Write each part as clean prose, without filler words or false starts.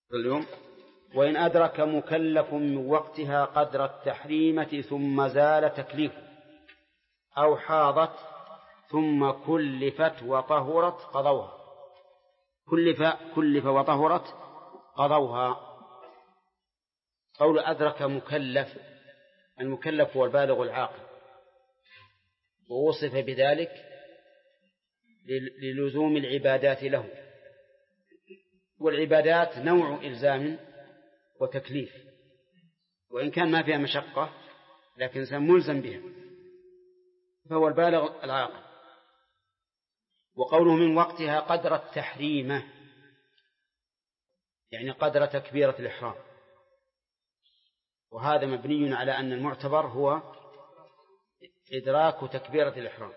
اليوم. وإن أدرك مكلف من وقتها قدر التحريمة ثم زال تكليفه أو حاضت ثم كلفت وطهرت قضوها. كلف وطهرت قضوها. قول أدرك مكلف، المكلف هو البالغ العاقل، ووصف بذلك للزوم العبادات له، والعبادات نوع إلزام وتكليف، وإن كان ما فيها مشقة لكن إنسان ملزم بها، فهو البالغ العاقل. وقوله من وقتها قدر التحريمة يعني قدر تكبيرة الإحرام، وهذا مبني على أن المعتبر هو إدراك تكبيرة الإحرام.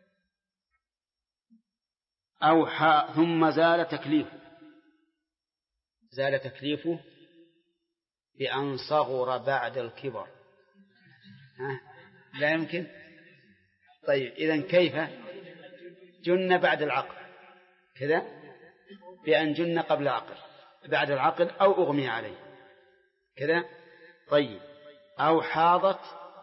أو ثم زال تكليفه، زال تكليفه بأن صغر بعد الكبر. لا يمكن. طيب إذن كيف؟ جن بعد العقل كذا، بأن جن قبل العقل بعد العقل أو أغمي عليه كذا. طيب أو حاضت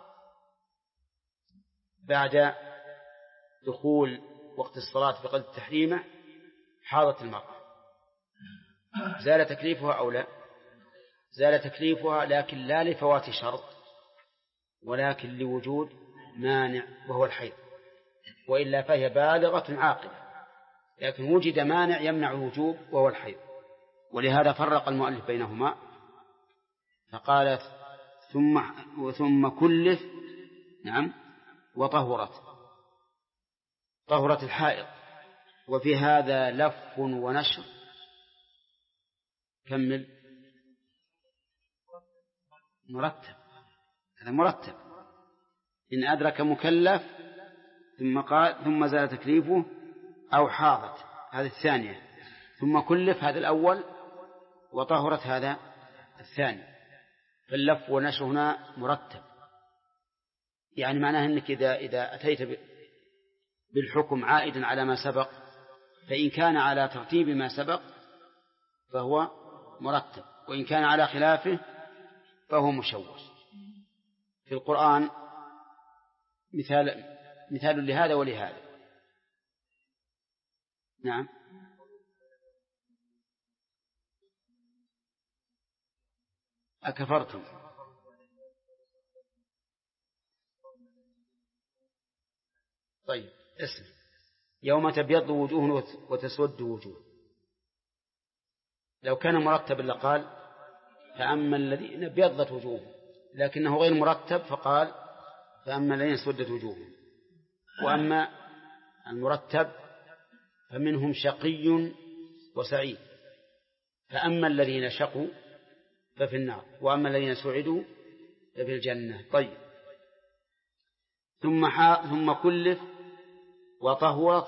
بعد دخول وقت الصلاة بقدر التحريمة، حاضت المرأة، زال تكليفها أو لا؟ زال تكليفها، لكن لا لفوات شرط ولكن لوجود مانع وهو الحيض، وإلا فهي بالغة عاقلة، لكن وجد مانع يمنع الوجوب وهو الحيض، ولهذا فرق المؤلف بينهما فقال ثم كلف نعم وطهرت، طهرت الحائض. وفي هذا لف ونشر. كمل. مرتب، هذا مرتب. إن أدرك مكلف ثم زال تكليفه أو حاضت، هذه الثانية، ثم كلف هذا الأول، وطهرت هذا الثاني. فاللف ونشر هنا مرتب، يعني معناه أنك إذا أتيت بالحكم عائدا على ما سبق، فإن كان على ترتيب ما سبق فهو مرتب، وإن كان على خلافه فهو مشوش. في القرآن مثال لهذا ولهذا. نعم. أكفرتم. طيب اسم يوم تبيض وجوه وتسود وجوه، لو كان مرتبا لقال فأما الذين ابيضت وجوههم، لكنه غير مرتب فقال فأما الذين اسودت وجوههم. وأما المرتب فمنهم شقي وسعيد، فأما الذين شقوا ففي النار وأما الذين سعدوا ففي الجنة. طيب ثم كلف وطهرت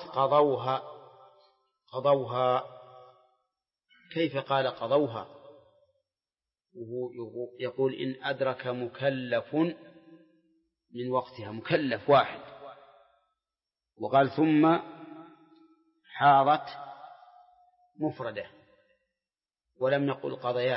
قضوها. كيف قال قضوها؟ وهو يقول إن أدرك مكلف من وقتها، مكلف واحد، وقال ثم حاضت مفردة ولم نقل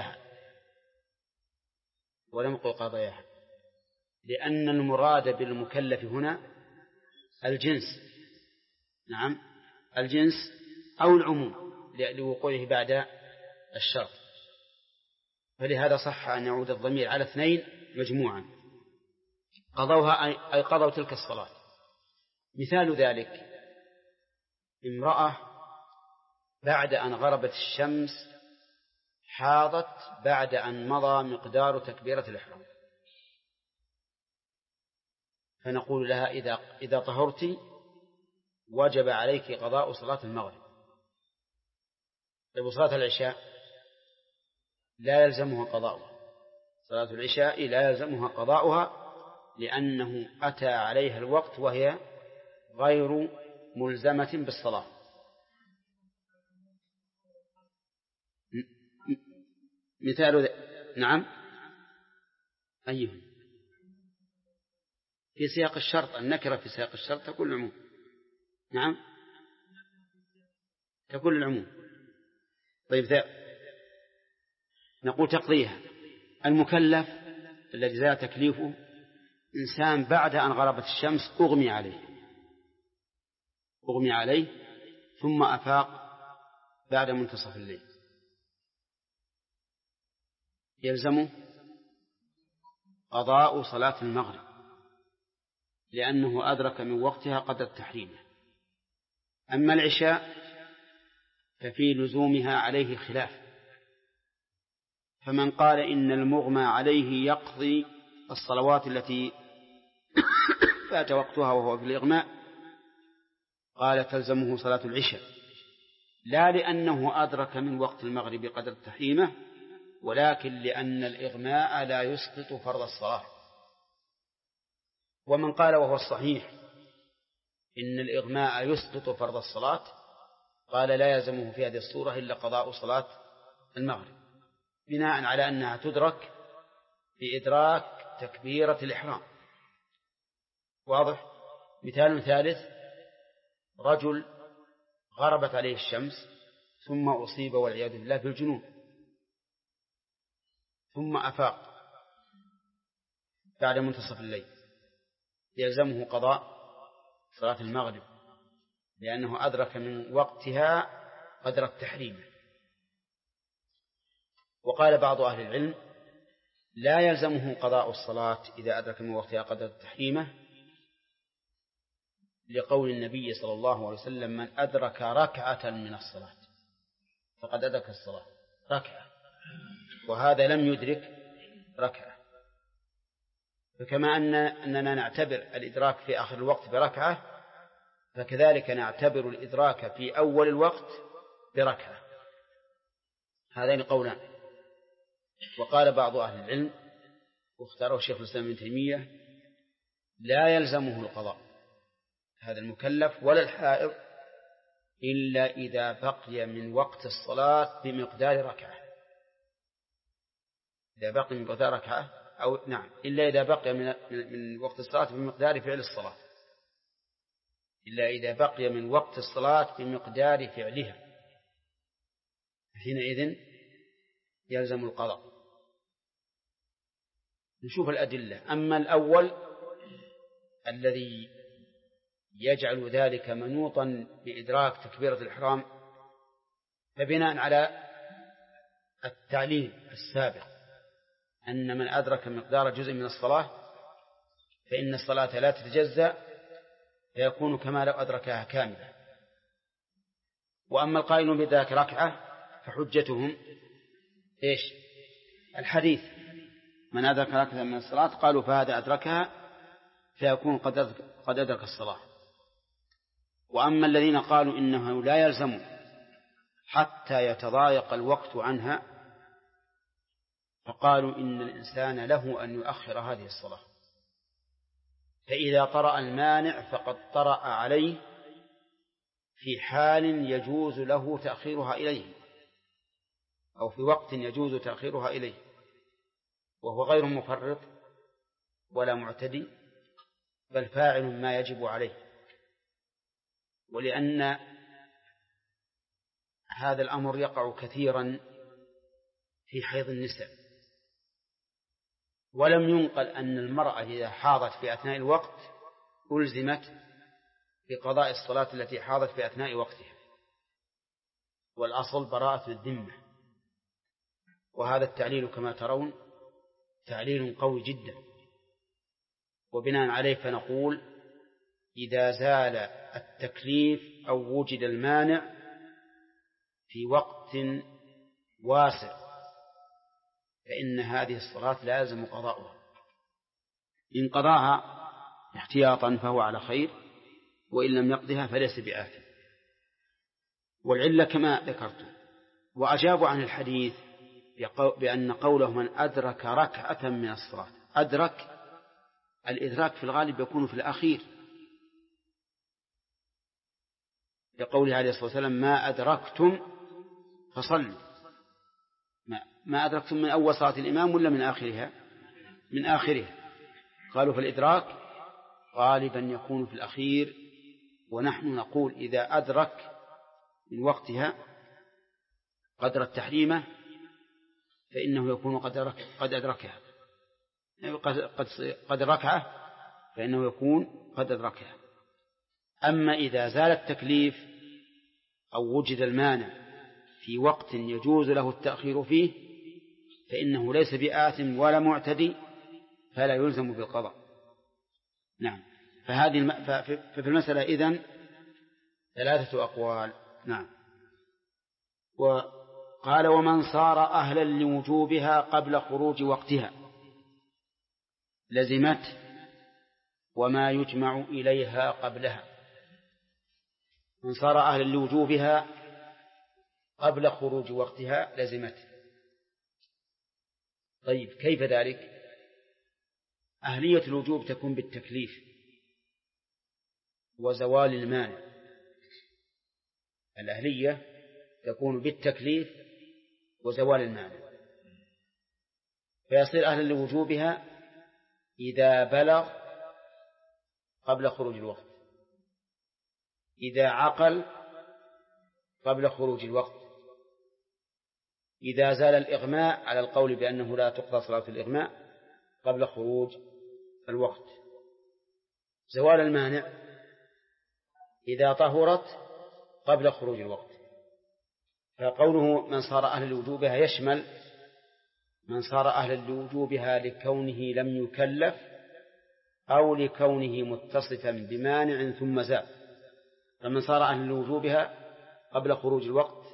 قضياها، لأن المراد بالمكلف هنا الجنس. نعم الجنس أو العموم لوقوعه بعد الشرط، فلهذا صح أن يعود الضمير على اثنين مجموعا. قضوها أي قضوا تلك الصلاة. مثال ذلك امرأة بعد أن غربت الشمس حاضت بعد أن مضى مقدار تكبيرة الإحرام، فنقول لها إذا طهرت وجب عليك قضاء صلاة المغرب. طيب صلاة العشاء لا يلزمها قضاؤها، صلاة العشاء لا يلزمها قضاؤها لأنه أتى عليها الوقت وهي غير ملزمة بالصلاة. مثال نعم أيهم في سياق الشرط، النكرة في سياق الشرط تكون العموم. نعم تكون العموم. طيب نقول تقضيها. المكلف الذي زال تكليفه إنسان بعد أن غربت الشمس أغمي عليه ثم أفاق بعد منتصف الليل، يلزمه قضاء صلاة المغرب لأنه أدرك من وقتها قدر التحريم. أما العشاء ففي لزومها عليه خلاف، فمن قال إن المغمى عليه يقضي الصلوات التي فات وقتها وهو في الإغماء قال تلزمه صلاة العشاء، لا لأنه أدرك من وقت المغرب قدر التحريمة، ولكن لأن الإغماء لا يسقط فرض الصلاة. ومن قال وهو الصحيح إن الإغماء يسقط فرض الصلاة قال لا يلزمه في هذه الصورة إلا قضاء صلاة المغرب، بناء على أنها تدرك بإدراك تكبيرة الإحرام. واضح؟ مثال ثالث: رجل غربت عليه الشمس ثم أصيب والعياذ بالله بالجنون ثم أفاق بعد منتصف الليل، يلزمه قضاء صلاة المغرب لأنه أدرك من وقتها قدر التحريم. وقال بعض أهل العلم لا يلزمه قضاء الصلاة إذا أدرك من وقتها قدر التحريم، لقول النبي صلى الله عليه وسلم: من أدرك ركعة من الصلاة فقد أدرك الصلاة، ركعة، وهذا لم يدرك ركعة. فكما أننا نعتبر الإدراك في آخر الوقت بركعة، فكذلك نعتبر الإدراك في أول الوقت بركعة. هذين قولان. وقال بعض أهل العلم واختاره شيخ الإسلام ابن تيمية لا يلزمه القضاء هذا المكلف ولا الحائض إلا إذا بقي من وقت الصلاة بمقدار ركعة. إذا بقي من مقدار ركعة أو نعم إلا إذا بقي من وقت الصلاة بمقدار فعل الصلاة، إلا إذا بقي من وقت الصلاة بمقدار فعلها، حينئذ يلزم القضاء. نشوف الأدلة. أما الأول الذي يجعل ذلك منوطا بإدراك تكبيرة الإحرام، فبناء على التعليل السابق أن من أدرك مقدار جزء من الصلاة فإن الصلاة لا تتجزأ فيكون كما لو أدركها كاملة. وأما القائلون بذلك ركعة فحجتهم إيش؟ الحديث: من أدرك ركعة من الصلاة قالوا فهذا أدركها فيكون قد أدرك الصلاة. وأما الذين قالوا إنه لا يلزم حتى يتضايق الوقت عنها فقالوا إن الإنسان له أن يؤخر هذه الصلاة، فإذا طرأ المانع فقد طرأ عليه في حال يجوز له تأخيرها إليه أو في وقت يجوز تأخيرها إليه، وهو غير مفرط ولا معتدي بل فاعل ما يجب عليه. ولأن هذا الأمر يقع كثيرا في حيض النساء، ولم ينقل أن المرأة إذا حاضت في أثناء الوقت ألزمت بقضاء الصلاة التي حاضت في أثناء وقتها، والأصل براءة الذمة. وهذا التعليل كما ترون تعليل قوي جدا، وبناء عليه فنقول إذا زال التكليف أو وجد المانع في وقت واسع فإن هذه الصلاة لازم قضاؤها. إن قضاها احتياطا فهو على خير، وإن لم يقضها فليس بآثم. والعلة كما ذكرت. وأجابوا عن الحديث بأن قوله من أدرك ركعة من الصلاة، أدرك الإدراك في الغالب يكون في الأخير، لقوله عليه الصلاة والسلام ما أدركتم فصلوا. ما أدركتم من أول صلاة الإمام ولا من آخرها؟ من آخرها. قالوا فالإدراك غالبا يكون في الأخير، ونحن نقول إذا أدرك من وقتها قدر التحريمة فإنه يكون قد أدركها، قد ركعة فإنه يكون قد أدركها. أما إذا زال التكليف أو وجد المانع في وقت يجوز له التأخير فيه فإنه ليس بآثم ولا معتدي، فلا يلزم بالقضاء. نعم. ففي المسألة إذن 3 أقوال. نعم. وقال ومن صار أهلا لوجوبها قبل خروج وقتها لزمت وما يجمع إليها قبلها. من صار أهلا لوجوبها قبل خروج وقتها لزمت. طيب كيف ذلك؟ أهلية الوجوب تكون بالتكليف وزوال المانع. الأهلية تكون بالتكليف وزوال المانع، فيصير أهلا لوجوبها إذا بلغ قبل خروج الوقت، إذا عقل قبل خروج الوقت، إذا زال الإغماء على القول بأنه لا تقضى صلاة الإغماء قبل خروج الوقت. زوال المانع إذا طهرت قبل خروج الوقت. فقوله من صار أهل لوجوبها يشمل من صار أهل لوجوبها لكونه لم يكلف أو لكونه متصفا بمانع ثم زال. فمن صار أهل لوجوبها قبل خروج الوقت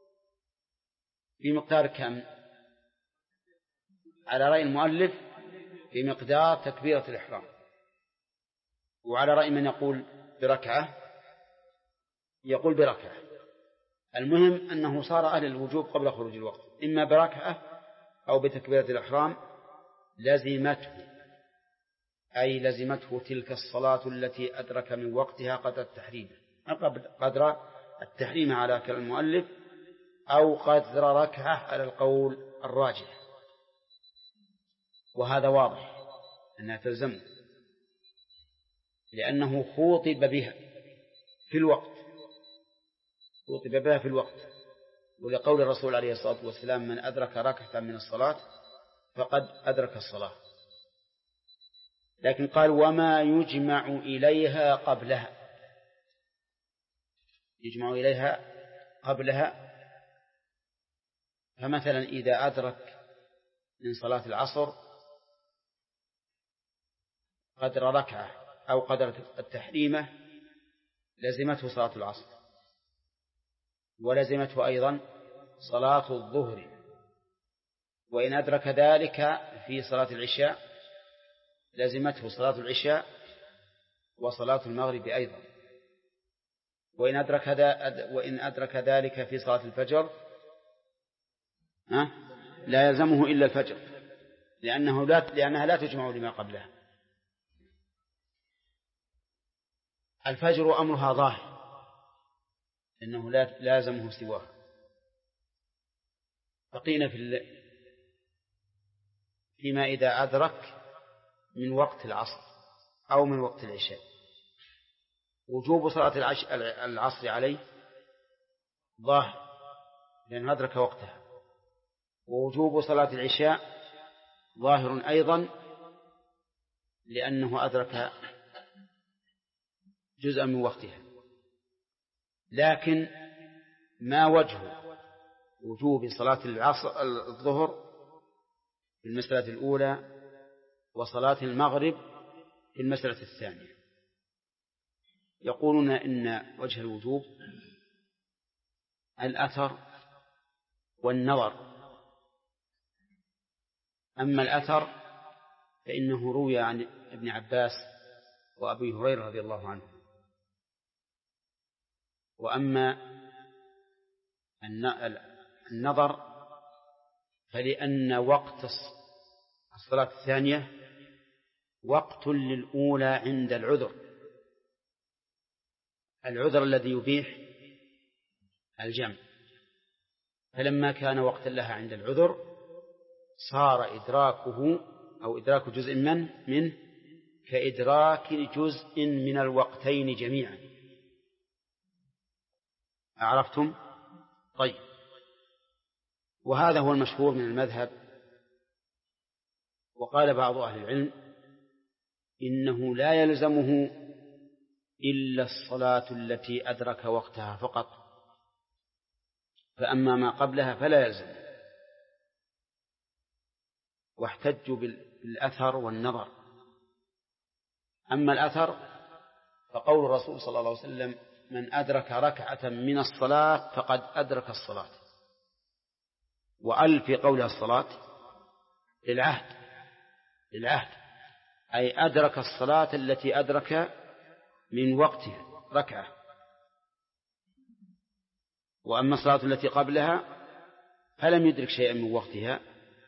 بمقدار كم؟ على رأي المؤلف بمقدار تكبيرة الإحرام، وعلى رأي من يقول بركعة يقول بركعة. المهم أنه صار أهل الوجوب قبل خروج الوقت إما بركعة أو بتكبيرة الإحرام لزمته، أي لزمته تلك الصلاة التي أدرك من وقتها قدر التحريم على كلام المؤلف أو قدر ركعة على القول الراجح. وهذا واضح أنها تلزمه لأنه خوطب بها في الوقت، ولقول الرسول عليه الصلاة والسلام من أدرك ركعة من الصلاة فقد أدرك الصلاة. لكن قال وما يجمع إليها قبلها، يجمع إليها قبلها. فمثلا إذا أدرك من صلاة العصر قدر ركعة أو قدر التحريمة لزمته صلاة العصر، ولزمته أيضا صلاة الظهر، وإن أدرك ذلك في صلاة العشاء لزمته صلاة العشاء وصلاة المغرب أيضا، وإن أدرك ذلك في صلاة الفجر لا يلزمه إلا الفجر لأنها لا تجمع لما قبلها. الفجر أمرها ظاهر إنه لا لازمه سواه. بقينا فيما إذا أدرك من وقت العصر أو من وقت العشاء. وجوب صلاة العصر عليه ظاهر لأنه أدرك وقتها، ووجوب صلاة العشاء ظاهر أيضا لأنه أدرك جزءا من وقتها. لكن ما وجه وجوب صلاة الظهر في المسألة الأولى وصلاة المغرب في المسألة الثانية؟ يقولون إن وجه الوجوب الأثر والنظر. أما الأثر فإنه روي عن ابن عباس وأبي هريرة رضي الله عنه. وأما النظر فلأن وقت الصلاة الثانية وقت للأولى عند العذر الذي يبيح الجمع، فلما كان وقتا لها عند العذر صار إدراكه أو إدراك جزء منه كإدراك جزء من الوقتين جميعا. أعرفتم؟ طيب. وهذا هو المشهور من المذهب. وقال بعض أهل العلم إنه لا يلزمه إلا الصلاة التي أدرك وقتها فقط، فأما ما قبلها فلا يلزم. واحتجوا بالأثر والنظر. أما الأثر فقول الرسول صلى الله عليه وسلم: من أدرك ركعة من الصلاة فقد أدرك الصلاة. وأل في قولها الصلاة للعهد، أي أدرك الصلاة التي أدرك من وقتها ركعة. وأما الصلاة التي قبلها فلم يدرك شيئا من وقتها،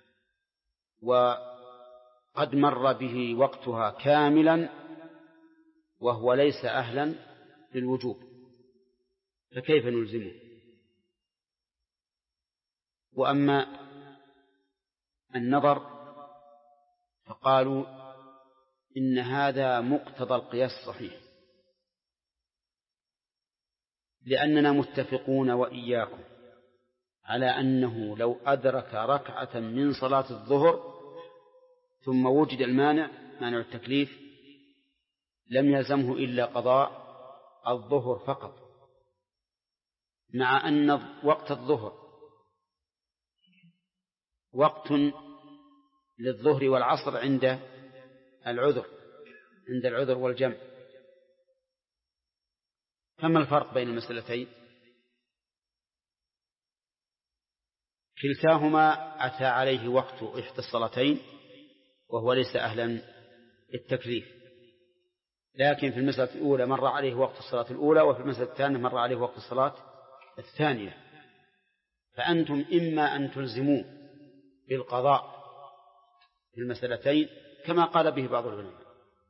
وقد مر به وقتها كاملا وهو ليس أهلا للوجوب، فكيف نلزمه؟ وأما النظر فقالوا إن هذا مقتضى القياس الصحيح، لأننا متفقون وإياكم على أنه لو أدرك ركعة من صلاة الظهر ثم وجد مانع التكليف لم يلزمه إلا قضاء الظهر فقط، مع أن وقت الظهر وقت للظهر والعصر عند العذر والجمع. فما الفرق بين المسألتين؟ كلتاهما أتى عليه وقت إحدى الصلاتين وهو ليس أهلا للتكليف، لكن في المسألة الأولى مر عليه وقت الصلاة الأولى، وفي المسألة الثانية مر عليه وقت الصلاة الثانية. فأنتم إما أن تلزموه بالقضاء في المسألتين كما قال به بعض العلماء،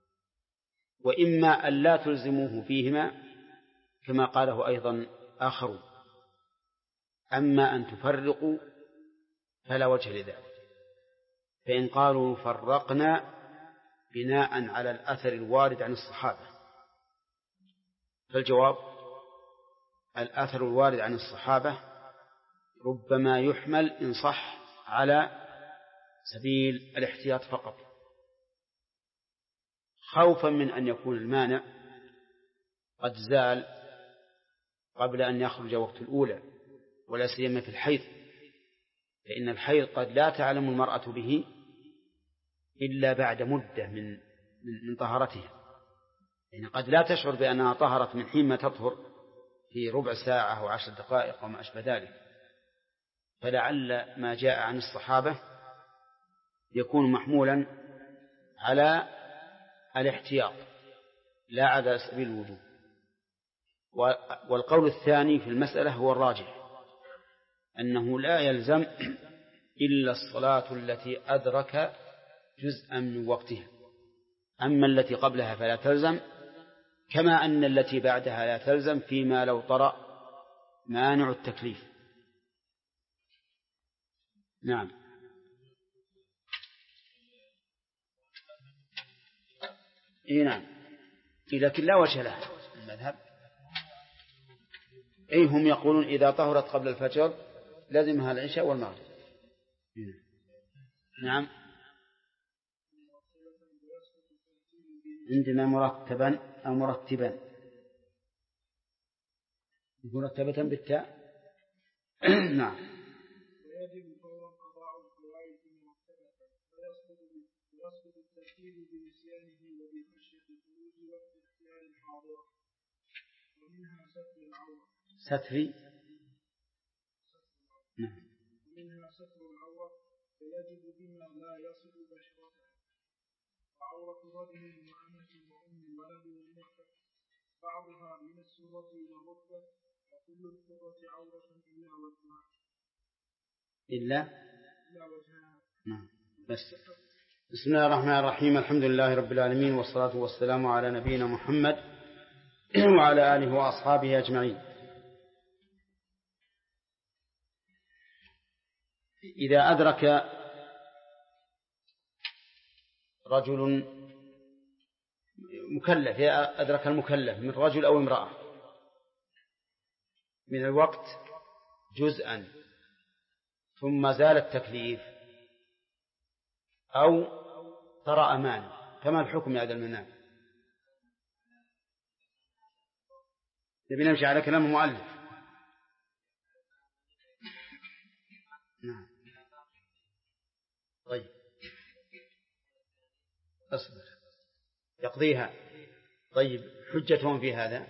وإما أن لا تلزموه فيهما كما قاله أيضا آخرون. أما أن تفرقوا فلا وجه لذلك. فإن قالوا فرقنا بناء على الأثر الوارد عن الصحابة، فالجواب: الأثر الوارد عن الصحابة ربما يحمل إن صح على سبيل الاحتياط فقط، خوفا من أن يكون المانع قد زال قبل أن يخرج وقت الأولى، ولا سيما في الحيض، فإن الحيض قد لا تعلم المرأة به إلا بعد مدة من طهارتها، يعني قد لا تشعر بأنها طهرت من حين ما تطهر في ربع ساعة أو 10 دقائق وما أشبه ذلك. فلعل ما جاء عن الصحابة يكون محمولا على الاحتياط لا على سبيل الوجوب. والقول الثاني في المسألة هو الراجح، أنه لا يلزم إلا الصلاة التي أدرك جزءا من وقتها، أما التي قبلها فلا تلزم، كما أن التي بعدها لا تلزم فيما لو طرأ مانع التكليف. نعم. نعم، لكن لا وجه له المذهب. هم يقولون إذا طهرت قبل الفجر لازمها العشاء والمغرب. نعم، عندنا مرتبا أو مرتبا، مرتبة بالتاء. نعم. ويجب فورا قضاء الفوائد مرتبة، ويسقط الترتيب بنسيانه وبخشية خروج وقت اختيار الحاضرة، ومنها ستر العورة. نعم. ومنها ستر العورة فيجب بما لا يصل بشرتها، وعورة رجل وأمة وأم ولد والمرأة بعضها من السرة والركبة، وكل الحرة عورة إلا وجهها. إلا وجهها. نعم. بس. بسم الله الرحمن الرحيم، الحمد لله رب العالمين، والصلاة والسلام على نبينا محمد وعلى آله وأصحابه أجمعين. إذا أدرك رجل مكلف، أدرك المكلف من رجل أو امرأة من الوقت جزءا ثم زال التكليف أو طرأ مانع، فما الحكم يا ذا المنام؟ نبي نمشي على كلام المؤلف. نعم. طيب أصبر يقضيها. طيب حجتهم في هذا؟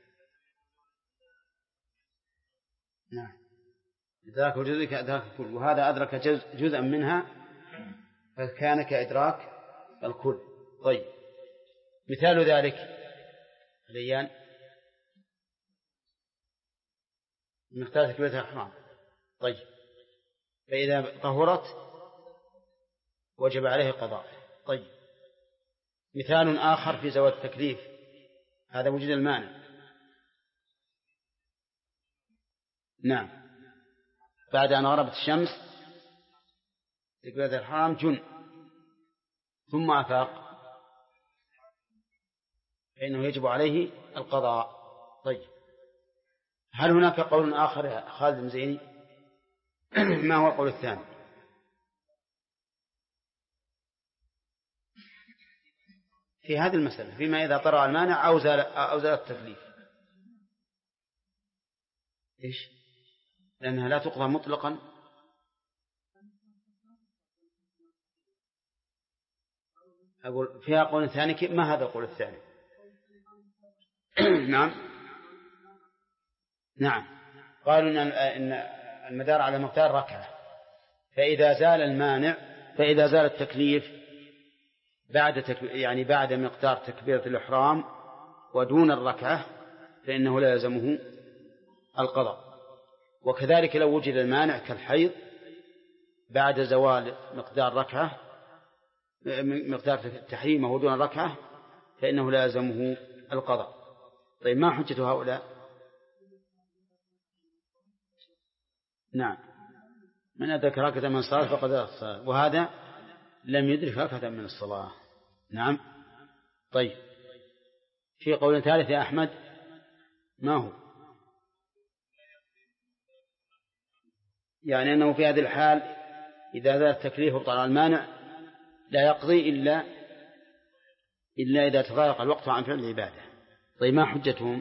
نعم. إدراك الجزء كإدراك الكل، وهذا أدرك جزءا منها فكان كإدراك الكل. طيب مثال ذلك ليان مقدار تكبيرة الإحرام. طيب فإذا طهرت وجب عليه القضاء. طيب مثال آخر في زوال التكليف، هذا وجد المانع. نعم. بعد أن غربت الشمس تكبيرة الإحرام جن ثم أفاق فإنه يجب عليه القضاء. طيب هل هناك قول آخر يا خالد المزيني؟ ما هو القول الثاني؟ في هذه المسألة فيما إذا طرأ المانع أو زال التكليف. إيش؟ لأنها لا تقضى مطلقا. أقول فيها قول ثاني، ما هذا القول الثاني؟ نعم قالوا إن المدار على مقدار ركعة، فإذا زال المانع، فإذا زال التكليف بعد مقدار تكبيرة الإحرام ودون الركعة فإنه لا يلزمه القضاء. وكذلك لو وجد المانع كالحيض بعد زوال مقدار ركعة، مقدار تحريمه ودون الركعة، فإنه لا يلزمه القضاء. طيب ما حجة هؤلاء؟ نعم من أدرك ركعة من الصلاة فقد أدرك الصلاة، وهذا لم يدرك ركعة من الصلاة. نعم. طيب في قول ثالث يا أحمد، ما هو؟ يعني أنه في هذه الحال إذا زال التكليف وطلع المانع لا يقضي إلا إذا تضايق الوقت عن فعل العبادة. طيب ما حجتهم؟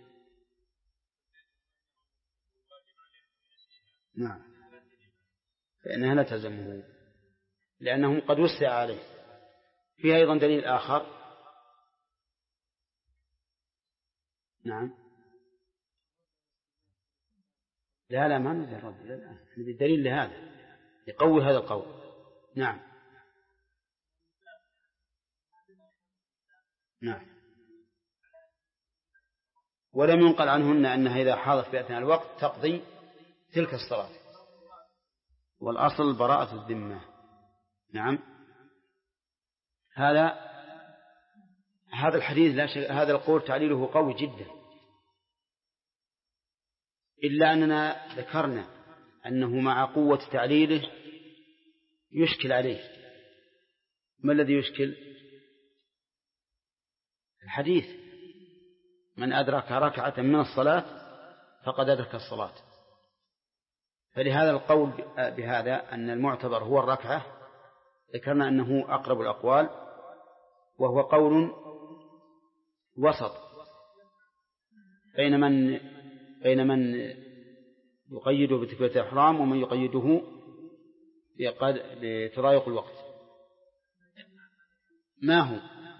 نعم فإنها لا تلزمه لأنهم قد وسع عليه. فيها أيضا دليل آخر. نعم لا ما نريد الرد، لا نريد دليل لهذا يقوي هذا القول. نعم ولم ينقل عنهن أنها إذا حاضت في أثناء الوقت تقضي تلك الصلاة، والأصل براءة الذمة. نعم هذا الحديث لا شك هذا القول تعليله قوي جدا، إلا أننا ذكرنا أنه مع قوة تعليله يشكل عليه. ما الذي يشكل؟ الحديث من أدرك ركعة من الصلاة فقد أدرك الصلاة. فلهذا القول بهذا أن المعتبر هو الركعة ذكرنا أنه أقرب الأقوال، وهو قول وسط بين من يقيده بتكبيرة الإحرام ومن يقيده بتضايق الوقت. ما هو؟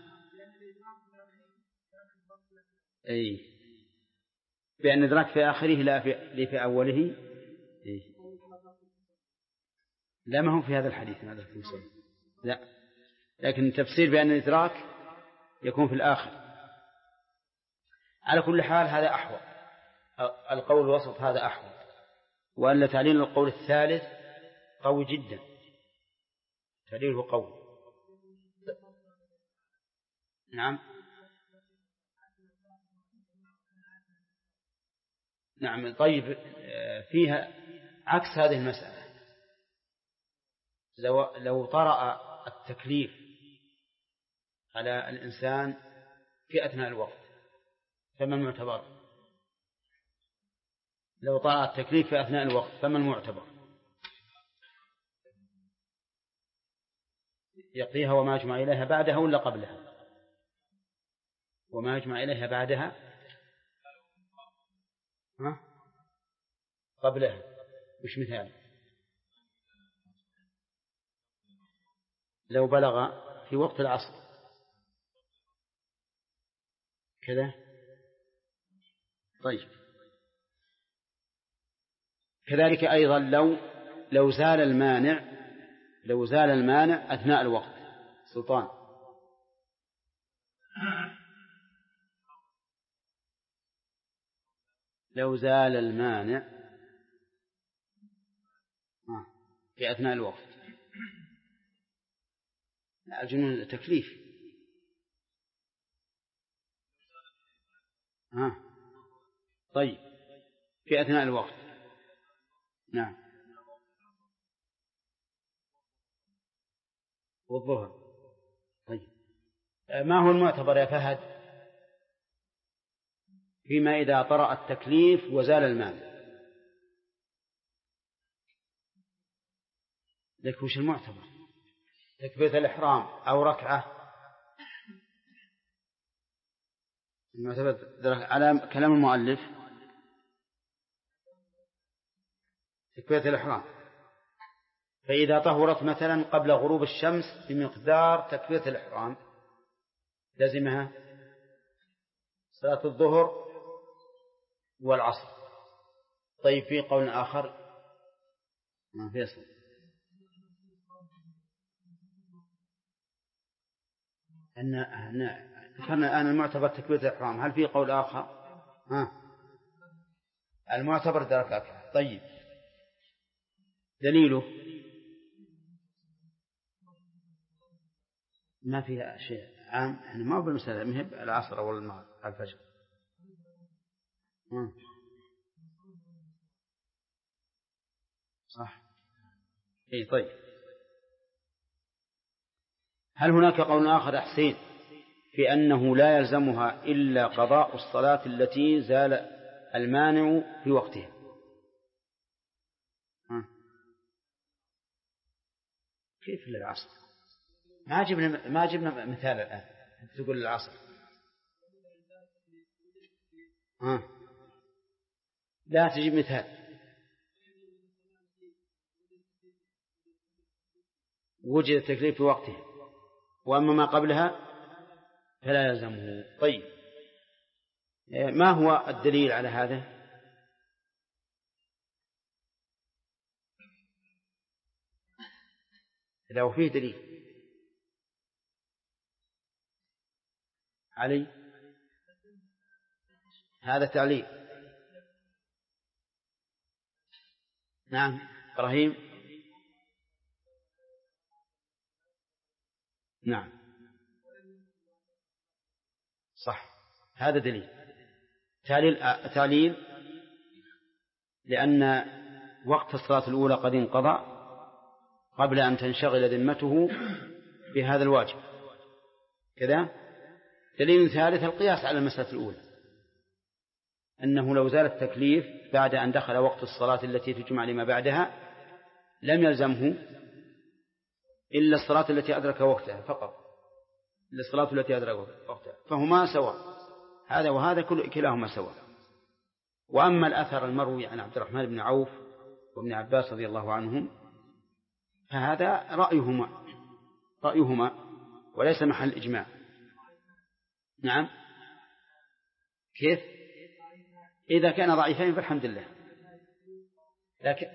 أي بأن إدراك في آخره لا في أوله. لا ما هو في هذا الحديث هذا التفسير، لا، لكن التفسير بأن الإدراك يكون في الآخر. على كل حال هذا أحوط، القول الوسط هذا أحوط، وأن تعليل القول الثالث قوي جدا، تعليله قوي. نعم طيب فيها عكس هذه المسألة. لو طرأ التكليف على الإنسان في أثناء الوقت فما المعتبر؟ لو طرأ التكليف في أثناء الوقت فما المعتبر؟ يقضيها وما يجمع إليها بعدها ولا قبلها؟ وما يجمع إليها بعدها قبلها. وش مثال؟ لو بلغ في وقت العصر كذا. طيب كذلك أيضا لو زال المانع أثناء الوقت. سلطان. لو زال المانع في أثناء الوقت. لا، الجنون تكليف. طيب في أثناء الوقت. نعم. والظهر. طيب ما هو المعتبر يا فهد فيما إذا طرأ التكليف وزال المانع؟ لك وش المعتبر؟ تكبيرة الإحرام أو ركعة؟ المعتبر على كلام المؤلف تكبيرة الإحرام. فإذا طهرت مثلا قبل غروب الشمس بمقدار تكبيرة الإحرام لزمها صلاة الظهر والعصر. طيب في قول آخر ما فيصل ذكرنا الآن المعتبر تكبيرة الإحرام. هل في قول آخر؟ المعتبر دركة. طيب دليله ما فيها شيء عام، يعني ما هو بالمسألة مهب العصر أو المغرب الفجر. صح. إيه طيب. هل هناك قول آخر حسين في أنه لا يلزمها إلا قضاء الصلاة التي زال المانع في وقتها؟ كيف للعصر؟ ما جبنا مثال الآن تقول للعصر. لا تجيب مثال. وجد التكليف في وقته، وأما ما قبلها فلا يلزمه. طيب ما هو الدليل على هذا؟ لو فيه دليل علي هذا تعليل. نعم إبراهيم. نعم صح، هذا دليل تعليل لأن وقت الصلاة الأولى قد انقضى قبل أن تنشغل ذمته بهذا الواجب كذا. دليل ثالث القياس على المسألة الأولى، أنه لو زال التكليف بعد أن دخل وقت الصلاة التي تجمع لما بعدها لم يلزمه إلا الصلاة التي أدرك وقتها فقط، إلا الصلاة التي أدرك وقتها، فهما سواء، هذا وهذا كلاهما سواء. وأما الأثر المروي عن عبد الرحمن بن عوف وابن عباس رضي الله عنهم فهذا رأيهما وليس محل إجماع. نعم كيف؟ إذا كان ضعيفين فالحمد لله. لكن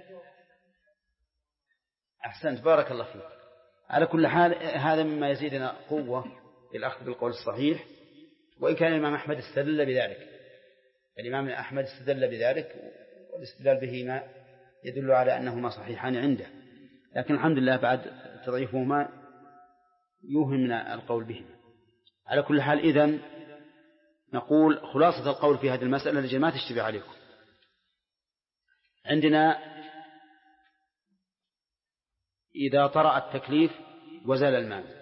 أحسنت بارك الله فيك. على كل حال هذا مما يزيدنا قوة للأخذ بالقول الصحيح، وإن كان الإمام أحمد استدل بذلك. الإمام أحمد استدل بذلك، والاستدلال به ما يدل على أنهما صحيحان عنده، لكن الحمد لله بعد تضعيفهما يوهم من القول بهما. على كل حال إذن نقول خلاصة القول في هذه المسألة لجل ما تشتبه عليكم. عندنا إذا طرأ التكليف وزال المانع،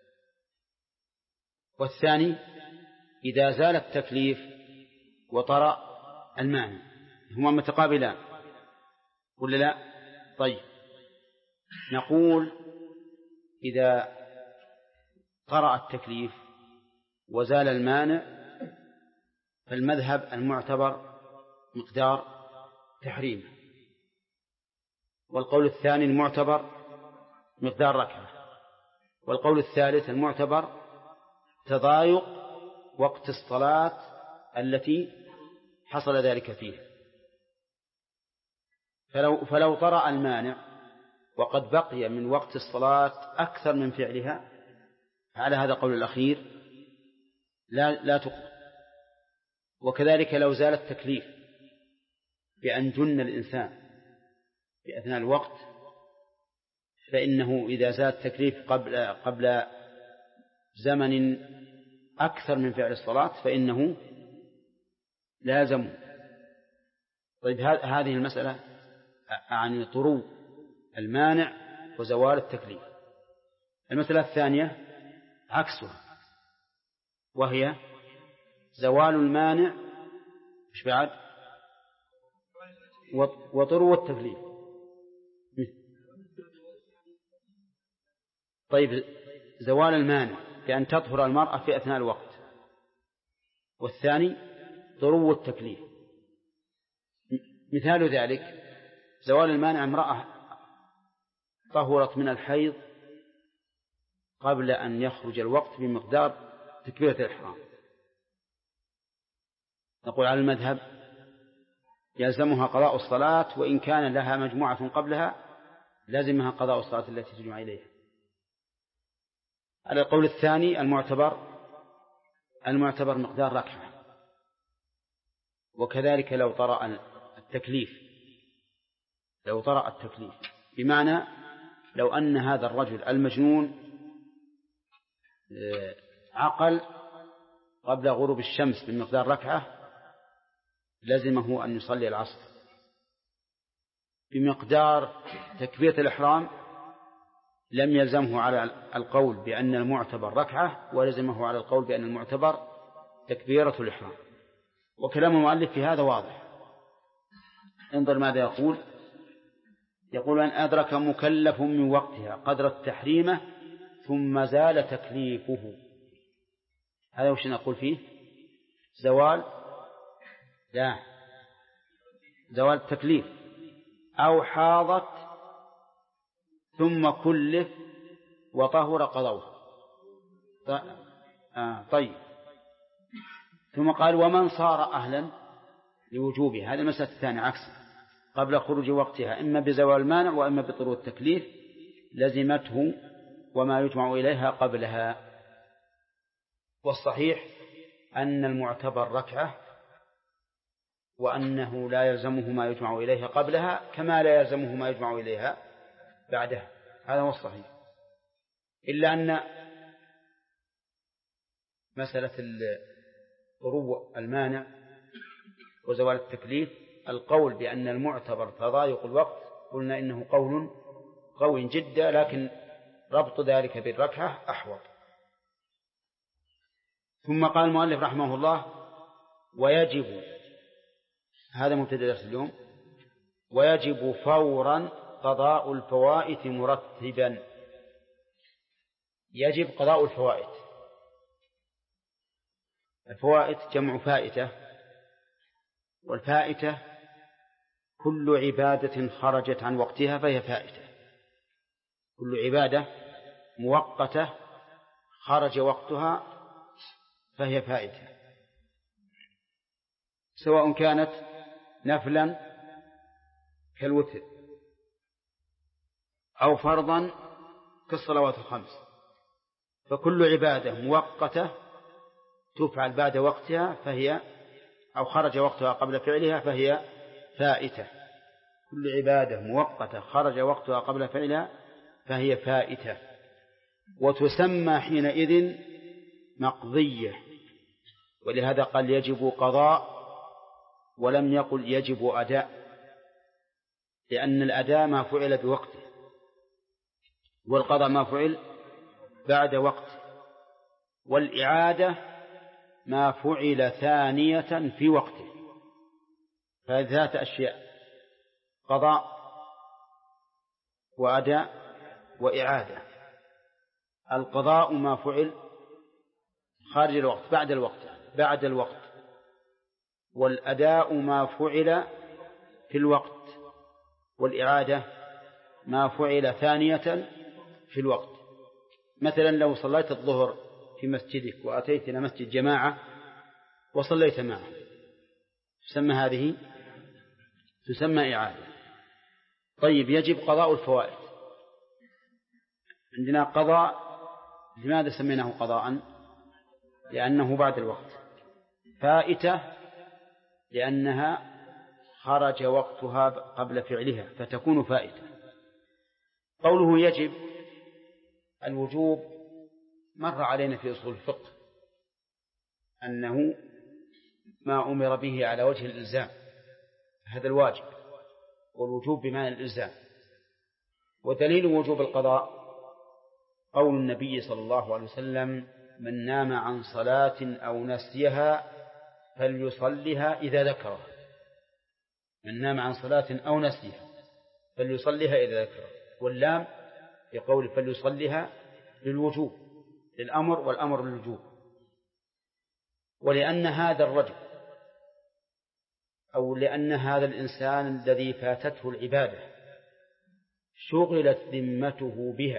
والثاني إذا زال التكليف وطرأ المانع، هما متقابلان ولا لا؟ طيب نقول إذا طرأ التكليف وزال المانع فالمذهب المعتبر مقدار تحريم، والقول الثاني المعتبر مقدار ركعة، والقول الثالث المعتبر تضايق وقت الصلاة التي حصل ذلك فيه. فلو طرأ المانع وقد بقي من وقت الصلاة أكثر من فعلها على هذا القول الأخير لا تقبل. وكذلك لو زال التكليف بأن جن الإنسان في أثناء الوقت فإنه إذا زال التكليف قبل زمن أكثر من فعل الصلاة فإنه لازم. طيب هذه المسألة عن طرو المانع وزوال التكليف. المسألة الثانية عكسها، وهي زوال المانع مش بعد وطرو التكليف. طيب زوال المانع بأن تطهر المرأة في أثناء الوقت، والثاني طرو التكليف. مثال ذلك زوال المانع امرأة طهرت من الحيض قبل أن يخرج الوقت بمقدار تكبيرة الإحرام، نقول على المذهب يلزمها قضاء الصلاة، وإن كان لها مجموعة قبلها لازمها قضاء الصلاة التي تجمع إليها. على القول الثاني المعتبر مقدار ركعة. وكذلك لو طرأ التكليف بمعنى لو أن هذا الرجل المجنون عقل قبل غروب الشمس بمقدار ركعة لزمه أن يصلي العصر بمقدار تكبيرة الإحرام، لم يلزمه على القول بأن المعتبر ركعة، ولزمه على القول بأن المعتبر تكبيرة الإحرام. وكلام المؤلف في هذا واضح. انظر ماذا يقول أن أدرك مكلف من وقتها قدر التحريمة ثم زال تكليفه. هذا وش نقول فيه؟ زوال التكليف، أو حاضت ثم كلف وطهر قضوه. طيب ثم قال ومن صار أهلا لوجوبها. هذه المسألة الثانية عكس قبل خروج وقتها، إما بزوال المانع وإما بطرو التكليف لزمته وما يجمع إليها قبلها. والصحيح أن المعتبر ركعة، وأنه لا يلزمه ما يجمع إليها قبلها كما لا يلزمه ما يجمع إليها بعدها. هذا هو الصحيح. إلا أن مسألة طرو المانع وزوال التكليف القول بأن المعتبر تضايق الوقت قلنا إنه قول قوي جدا، لكن ربط ذلك بالركعة أحوط. ثم قال المؤلف رحمه الله ويجب، هذا مبتدأ درس اليوم، ويجب فورا قضاء الفوائت مرتبا. يجب قضاء الفوائت جمع فائتة، والفائتة كل عبادة خرجت عن وقتها فهي فائتة. كل عبادة مؤقتة خرج وقتها فهي فائتة، سواء كانت نفلا كالوتر أو فرضا كالصلوات الخمس. فكل عبادة مؤقتة تفعل بعد وقتها فهي أو خرج وقتها قبل فعلها فهي فائتة. كل عبادة مؤقتة خرج وقتها قبل فعلها فهي فائتة، وتسمى حينئذ مقضية. ولهذا قال يجب قضاء ولم يقل يجب أداء، لأن الأداء ما فعل بوقته والقضاء ما فعل بعد وقته، والإعادة ما فعل ثانية في وقته. فذات أشياء قضاء وأداء وإعادة. القضاء ما فعل خارج الوقت بعد الوقت، والأداء ما فعل في الوقت، والإعادة ما فعل ثانية في الوقت. مثلا لو صليت الظهر في مسجدك وأتيت إلى مسجد جماعة وصليت معه، تسمى إعادة. طيب، يجب قضاء الفوائد. عندنا قضاء، لماذا سميناه قضاء؟ لأنه بعد الوقت. فائتة لأنها خرج وقتها قبل فعلها فتكون فائتة. قوله يجب، الوجوب مر علينا في أصول الفقه أنه ما أمر به على وجه الإلزام، هذا الواجب، والوجوب بمعنى الإلزام. ودليل وجوب القضاء قول النبي صلى الله عليه وسلم: من نام عن صلاة أو نسيها فليصلها إذا ذكرها. من نام عن صلاة أو نسيها فليصلها إذا ذكرها. واللام في قول فليصلها للوجوب، للأمر، والأمر للوجوب. ولأن هذا الرجل أو لأن هذا الإنسان الذي فاتته العبادة شغلت ذمته بها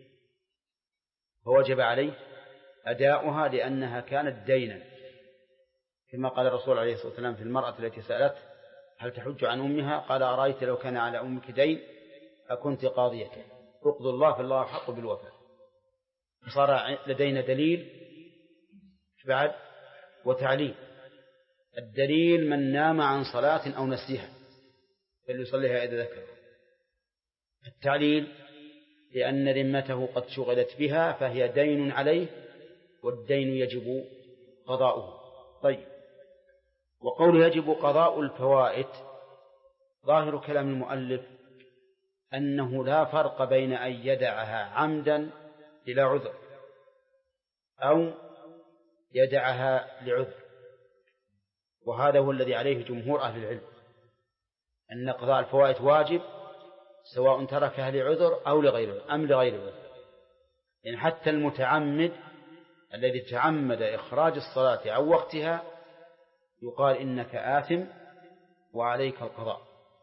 فوجب عليه أداؤها لأنها كانت دينا، كما قال الرسول عليه الصلاة والسلام في المرأة التي سألت: هل تحج عن أمها؟ قال: أرأيت لو كان على أمك دين أكنت قاضية؟ اقضوا الله فالله حق بالوفاء. صار لدينا دليل بعد وتعليل. الدليل: من نام عن صلاة أو نسيها فليصليها إذا ذكرها. التعليل: لأن ذمته قد شغلت بها فهي دين عليه، والدين يجب قضاؤه. طيب، وقول يجب قضاء الفوائد ظاهر كلام المؤلف أنه لا فرق بين أن يدعها عمدا إلى عذر أو يدعها لعذر، وهذا هو الذي عليه جمهور أهل العلم، أن قضاء الفوائد واجب سواء تركها لعذر أو لغير عذر. يعني حتى المتعمد الذي تعمد إخراج الصلاة عن وقتها يقال إنك آثم وعليك القضاء.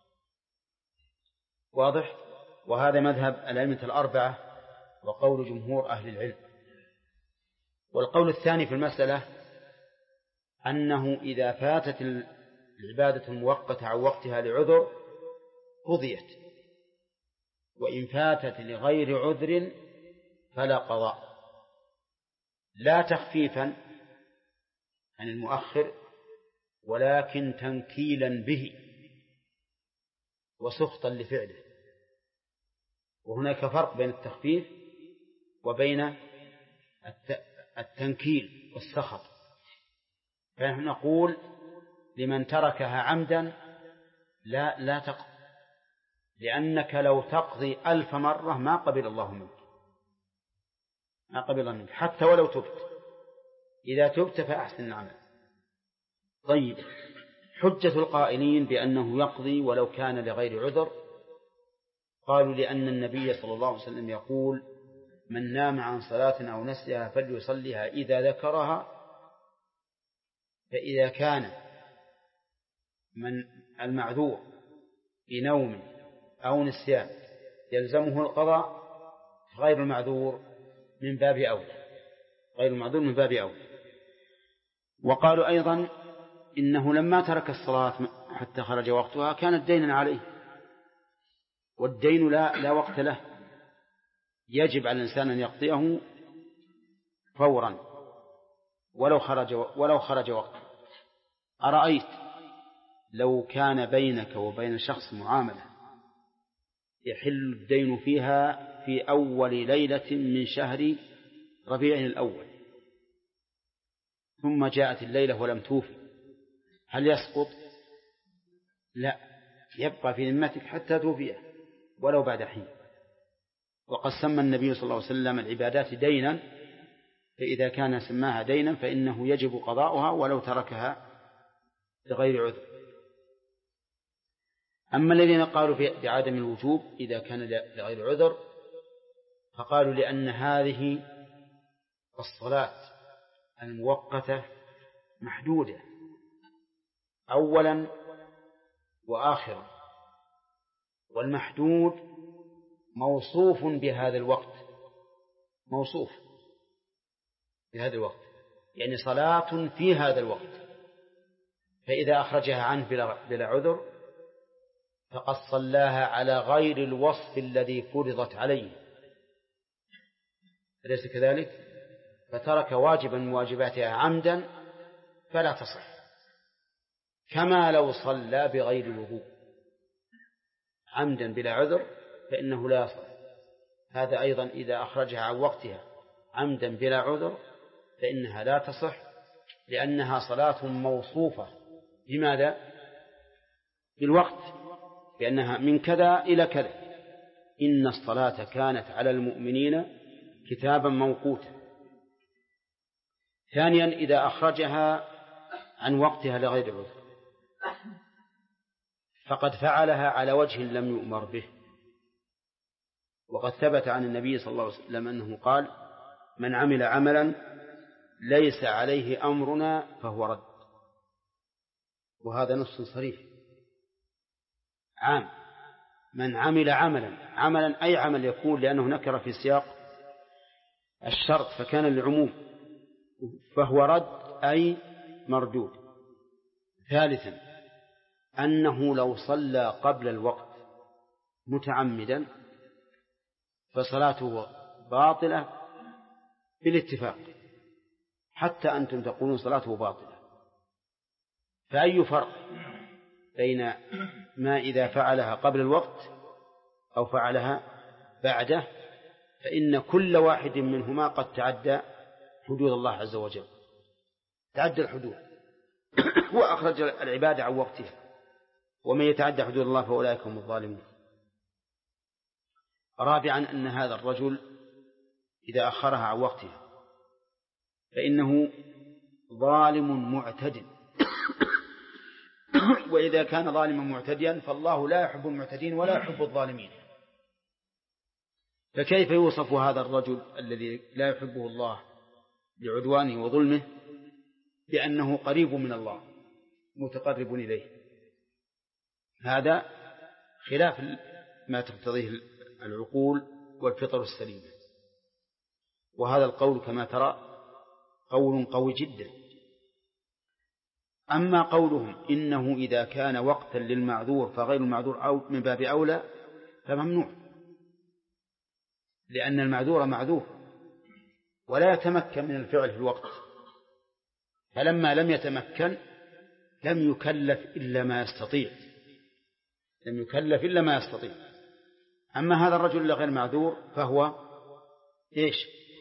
واضح؟ وهذا مذهب الأئمة الأربعة وقول جمهور أهل العلم. والقول الثاني في المسألة أنه إذا فاتت العبادة المؤقتة عن وقتها لعذر قضيت، وإن فاتت لغير عذر فلا قضاء، لا تخفيفا عن المؤخر ولكن تنكيلا به وسخطا لفعله. وهناك فرق بين التخفيف وبين التنكيل والسخط. فنحن نقول لمن تركها عمدا لا تقضي، لأنك لو تقضي 1000 مرة ما قبل الله منك حتى ولو تبت. إذا تبت فأحسن العمل. طيب، حجة القائلين بأنه يقضي ولو كان لغير عذر قالوا لأن النبي صلى الله عليه وسلم يقول: من نام عن صلاة أو نسيها فليصليها إذا ذكرها. فإذا كان من المعذور بنوم أو نسيان يلزمه القضاء، غير المعذور من باب أولى. وقالوا أيضا إنه لما ترك الصلاة حتى خرج وقتها كانت دينا عليه، والدين لا وقت له، يجب على الإنسان أن يقضيه فورا ولو خرج وقته. أرأيت لو كان بينك وبين شخص معاملة يحل الدين فيها في أول ليلة من شهر ربيع الأول، ثم جاءت الليلة ولم توفي، هل يسقط؟ لا، يبقى في ذمتك حتى توفيه ولو بعد حين. وقد سمى النبي صلى الله عليه وسلم العبادات دينا، فإذا كان سماها دينا فإنه يجب قضاؤها ولو تركها لغير عذر. أما الذين قالوا بعدم الوجوب إذا كان لغير عذر فقالوا لأن هذه الصلاة المؤقتة محدودة أولا وآخرا، والمحدود موصوف بهذا الوقت، موصوف بهذا الوقت، يعني صلاة في هذا الوقت، فإذا أخرجها عنه بلا عذر فقد صلاها على غير الوصف الذي فرضت عليه، أليس كذلك؟ فترك واجبا من واجباتها عمدا فلا تصح، كما لو صلى بغير وضوء عمدا بلا عذر فإنه لا يصح. هذا أيضا إذا أخرجها عن وقتها عمدا بلا عذر فإنها لا تصح، لأنها صلاة موصوفة بماذا؟ بالوقت، لأنها من كذا إلى كذا، إن الصلاة كانت على المؤمنين كتابا موقوتا. ثانيا إذا أخرجها عن وقتها لغير عذر فقد فعلها على وجه لم يؤمر به، وقد ثبت عن النبي صلى الله عليه وسلم أنه قال: من عمل عملا ليس عليه أمرنا فهو رد. وهذا نص صريح عام، من عمل عملا أي عمل يكون، لأنه نكر في سياق الشرط فكان للعموم، فهو رد أي مردود. ثالثا أنه لو صلى قبل الوقت متعمدا فصلاته باطلة بالاتفاق، حتى أنتم تقولون صلاته باطلة. فأي فرق بين ما إذا فعلها قبل الوقت أو فعلها بعده؟ فإن كل واحد منهما قد تعدى حدود الله عز وجل، تعدى الحدود وأخرج العبادة عن وقتها، ومن يتعدى حدود الله فأولئك هم الظالمون. رابعا أن هذا الرجل إذا أخرها عن وقتها فإنه ظالم معتد، وإذا كان ظالما معتديا فالله لا يحب المعتدين ولا يحب الظالمين، فكيف يوصف هذا الرجل الذي لا يحبه الله لعدوانه وظلمه بأنه قريب من الله متقرب إليه؟ هذا خلاف ما تقتضيه العقول والفطر السليمة، وهذا القول كما ترى قول قوي جدا. أما قولهم إنه إذا كان وقتا للمعذور فغير المعذور من باب أولى فممنوع، لأن المعذور معذور ولا يتمكن من الفعل في الوقت، فلما لم يتمكن لم يكلف إلا ما يستطيع، لم يكلف إلا ما يستطيع. أما هذا الرجل غير معذور فهو إيش؟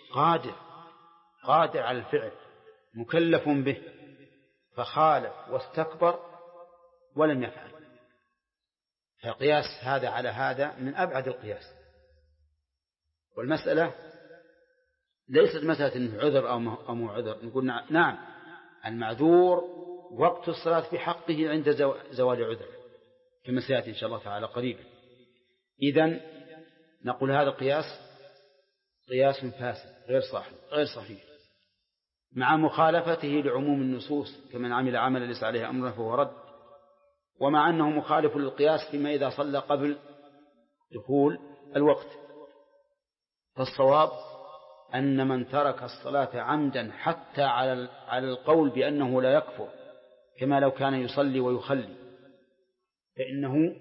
قادر على الفعل، مكلف به، فخالف واستكبر ولم يفعل. فقياس هذا على هذا من أبعد القياس. والمسألة ليست مسألة إنه عذر أو مو عذر، نقول نعم المعذور وقت الصلاة في حقه عند زوال عذر كما سيأتي إن شاء الله تعالى قريبا. إذن نقول هذا قياس فاسد غير صحيح مع مخالفته لعموم النصوص كمن عمل عملا ليس عليه أمرنا فهو رد، ومع أنه مخالف للقياس فيما إذا صلى قبل دخول الوقت. فالصواب أن من ترك الصلاة عمدا حتى على القول بأنه لا يكفر كما لو كان يصلي ويخلي فإنه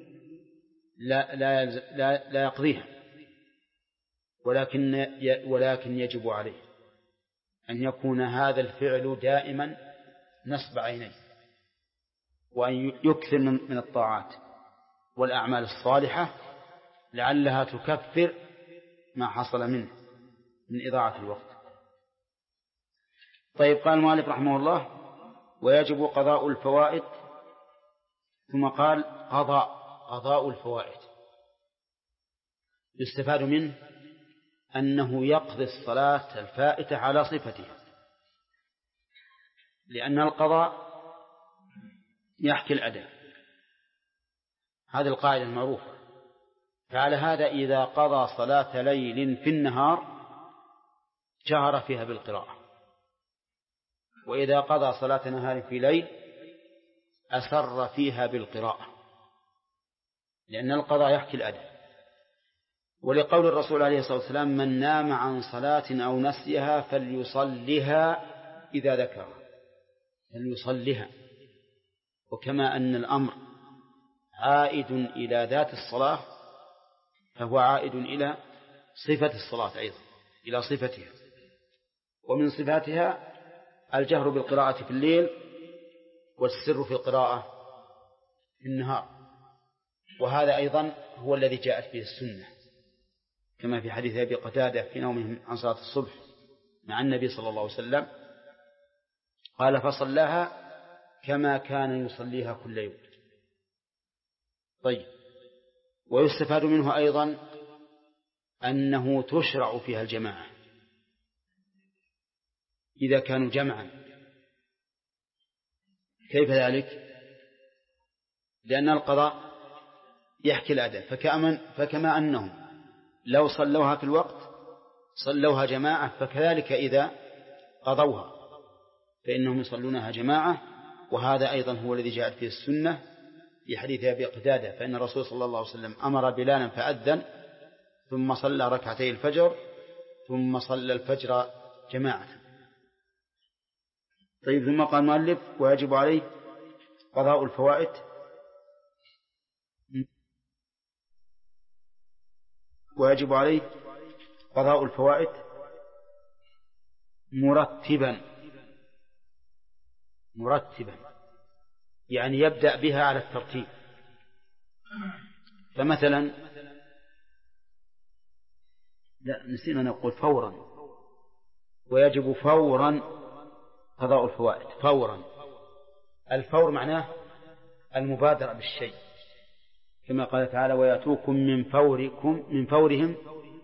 لا يقضيها، ولكن يجب عليه أن يكون هذا الفعل دائما نصب عينيه، وأن يكثر من الطاعات والأعمال الصالحة لعلها تكفر ما حصل منه من إضاعة الوقت. طيب، قال المؤلف رحمه الله: ويجب قضاء الفوائد. ثم قال: قضاء الفوائد يستفاد منه أنه يقضي الصلاة الفائتة على صفتها، لأن القضاء يحكي الأداء، هذه القاعدة المعروفة. فعلى هذا إذا قضى صلاة ليل في النهار جهر فيها بالقراءة، وإذا قضى صلاة نهار في ليل أسر فيها بالقراءة، لأن القضاء يحكي الأداء. ولقول الرسول عليه الصلاة والسلام: من نام عن صلاة أو نسيها فليصلها إذا ذكرها، فليصلها. وكما أن الأمر عائد إلى ذات الصلاة فهو عائد إلى صفة الصلاة أيضا، إلى صفتها، ومن صفاتها الجهر بالقراءة في الليل والسر في القراءة في النهار. وهذا أيضا هو الذي جاءت به السنة، كما في حديث أبي قتادة في نومه عن صلاة الصبح مع النبي صلى الله عليه وسلم قال: فصلاها كما كان يصليها كل يوم. طيب، ويستفاد منه أيضا أنه تشرع فيها الجماعة إذا كانوا جمعا. كيف ذلك؟ لأن القضاء يحكي الأداء، فكما أنهم لو صلوها في الوقت صلوها جماعة، فكذلك إذا قضوها فإنهم يصلونها جماعة. وهذا أيضا هو الذي جاءت فيه السنة في حديث أبي قتادة، فإن الرسول صلى الله عليه وسلم أمر بلالا فأذن ثم صلى ركعتي الفجر ثم صلى الفجر جماعة. طيب، ثم قال المؤلف: ويجب عليه قضاء الفوائد مرتبا، يعني يبدأ بها على الترتيب. فمثلا نسينا نقول فورا، ويجب فورا قضاء الفوائد فورا. الفور معناه المبادرة بالشيء، كما قال تعالى: ويأتوكم من فورهم.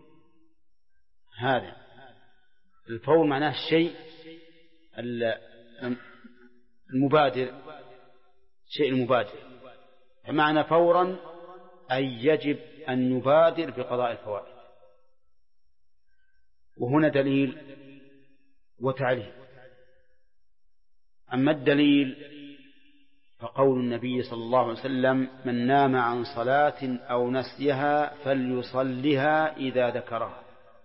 هذا الفور معناه الشيء المبادر، شيء المبادر. فمعنى فورا أي يجب أن نبادر بقضاء الفوائد. وهنا دليل وتعليل. أما الدليل فقول النبي صلى الله عليه وسلم: من نام عن صلاة أو نسيها فليصلها إذا ذكرها.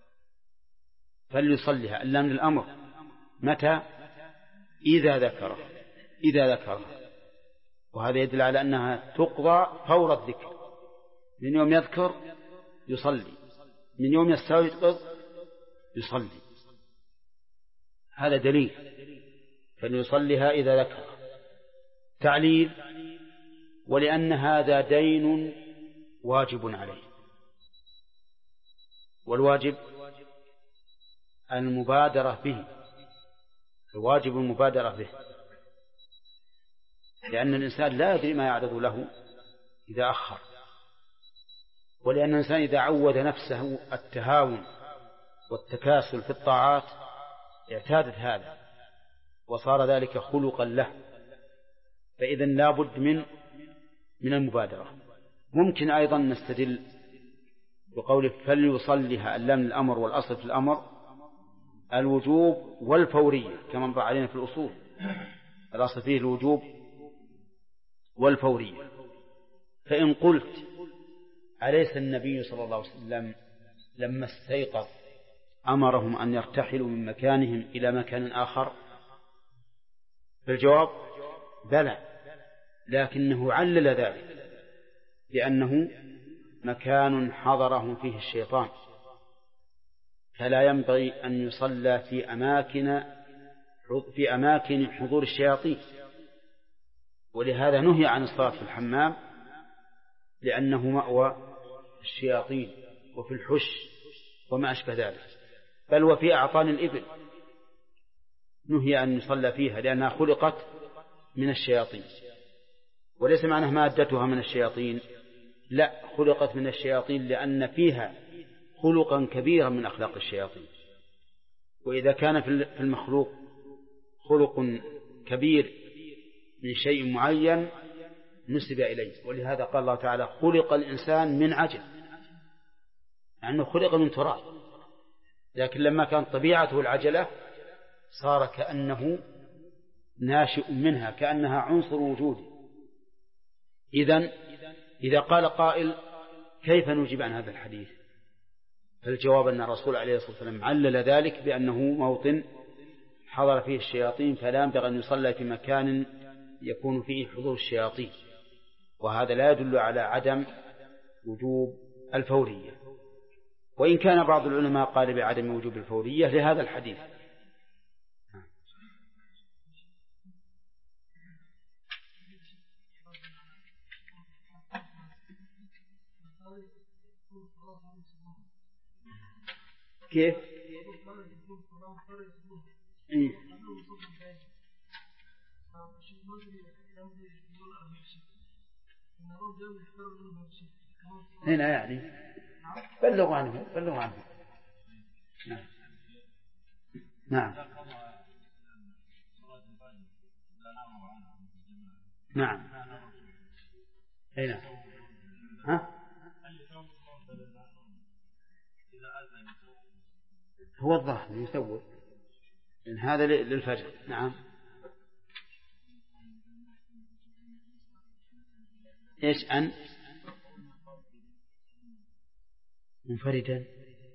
فليصلها، اللام للأمر، متى؟ إذا ذكرها. وهذا يدل على أنها تقضى فور الذكر، من يوم يذكر يصلي، من يوم يستيقظ يصلي. هذا دليل، فليصلها إذا ذكر. تعليل: ولأن هذا دين واجب عليه، والواجب المبادرة به، الواجب المبادرة به، لأن الإنسان لا يدري ما يعرض له إذا أخر، ولأن الإنسان إذا عود نفسه التهاون والتكاسل في الطاعات اعتادت هذا وصار ذلك خلقا له، فإذا لا بد من المبادرة. ممكن أيضا نستدل بقوله فليصلها، اللام الأمر والأصل في الأمر الوجوب والفورية، كما مر علينا في الأصول، الأصل فيه الوجوب والفورية. فإن قلت أليس النبي صلى الله عليه وسلم لما استيقظ أمرهم أن يرتحلوا من مكانهم إلى مكان آخر؟ فالجواب بلى، لكنه علل ذلك لأنه مكان حضرهم فيه الشيطان، فلا ينبغي أن يصلى في أماكن حضور الشياطين، ولهذا نهي عن الصلاة في الحمام لأنه مأوى الشياطين، وفي الحش وما أشبه ذلك، بل وفي أعطان الإبل نهي أن يصلى فيها لأنها خلقت من الشياطين. وليس معناه مادتها من الشياطين، لا، خلقت من الشياطين لأن فيها خلقا كبيرا من أخلاق الشياطين. وإذا كان في المخلوق خلق كبير من شيء معين نسب إليه، ولهذا قال الله تعالى خلق الإنسان من عجل، لأنه خلق من تراب، لكن لما كانت طبيعته العجلة صار كأنه ناشئ منها، كأنها عنصر وجودي. إذا قال قائل كيف نجيب عن هذا الحديث؟ فالجواب أن الرسول عليه الصلاة والسلام علل ذلك بأنه موطن حضر فيه الشياطين، فلا ينبغي أن يصلى في مكان يكون فيه حضور الشياطين، وهذا لا يدل على عدم وجوب الفورية، وإن كان بعض العلماء قال بعدم وجوب الفورية لهذا الحديث. كيف؟ إيه؟ هنا يعني بلغوا عنه. نعم. نعم. نعم. هنا. ها؟ هو الظاهر يثور، إن هذا للفجر. نعم. إيش أن منفردا؟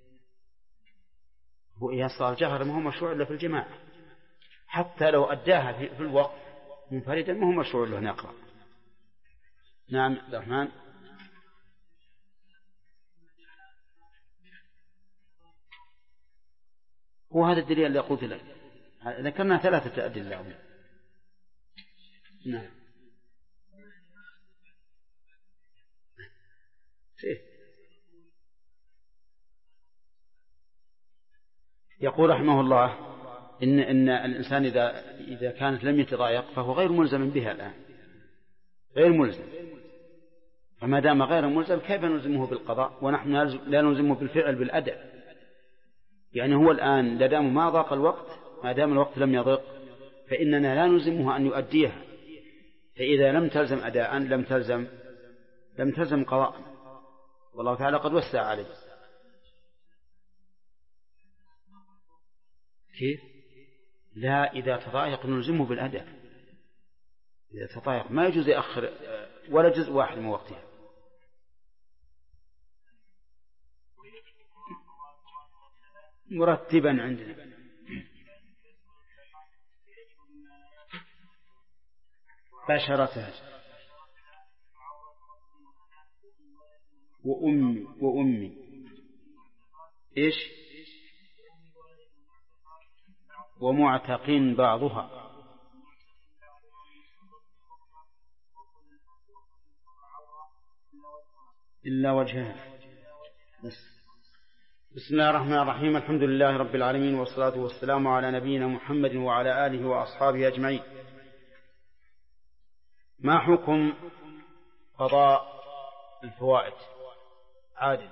هو يصل الجهر ما هو مشروع إلا في الجماعة، حتى لو أداها في الوقت منفردا ما هو مشروع له نقرأ. نعم عبد الرحمن. هو هذا الدليل اللي قلت لك، ذكرنا 3 أدلة. نعم. يقول رحمه الله إن الإنسان إذا كانت لم يتضايق فهو غير ملزم بها الآن، غير ملزم، فما دام غير ملزم كيف نلزمه بالقضاء ونحن لا نلزمه بالفعل بالأداء؟ يعني هو الآن لدام ما ضاق الوقت، ما دام الوقت لم يضيق فإننا لا نلزمه أن يؤديها، فإذا لم تلزم أداء لم تلزم قضاء، والله تعالى قد وسع عليه. كيف؟ لا، إذا تضايق نلزمه بالأداء، إذا تضايق ما يجوز يأخر ولا جزء واحد من وقتها. مرتبا عندنا. بشرتها وأمي إيش؟ ومعتقين بعضها إلا وجهها. بسم الله الرحمن الرحيم. الحمد لله رب العالمين، والصلاة والسلام على نبينا محمد وعلى آله وأصحابه أجمعين. ما حكم قضاء الفوائد؟ عادل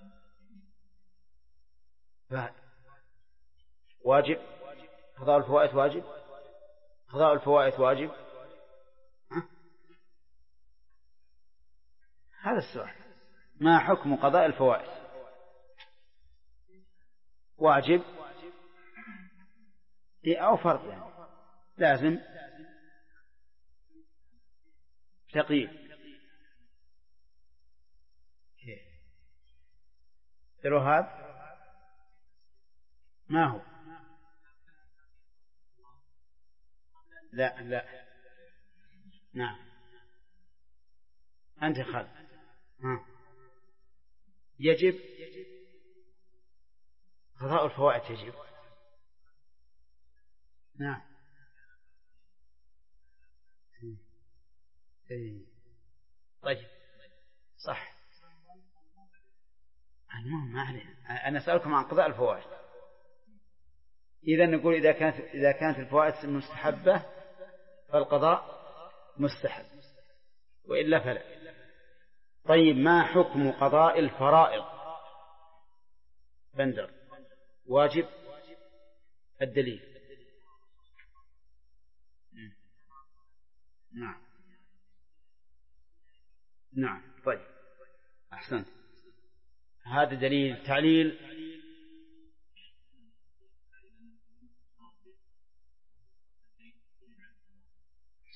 واجب؟ قضاء الفوائد واجب؟ قضاء الفوائد واجب؟ هذا السؤال. ما حكم قضاء الفوائد؟ واجب أو فرض؟ يعني لازم تقييد. الوهاب ما هو؟ لا. نعم. أنت خالد. يجب قضاء الفوائد، يجب. نعم. طيب صح. المهم ما عليه، أنا أسألكم عن قضاء الفوائد. إذا نقول إذا كانت الفوائد مستحبة فالقضاء مستحب، وإلا فلا. طيب ما حكم قضاء الفرائض؟ بندر. واجب؟ الدليل. نعم. طيب أحسنت. هذا دليل. تعليل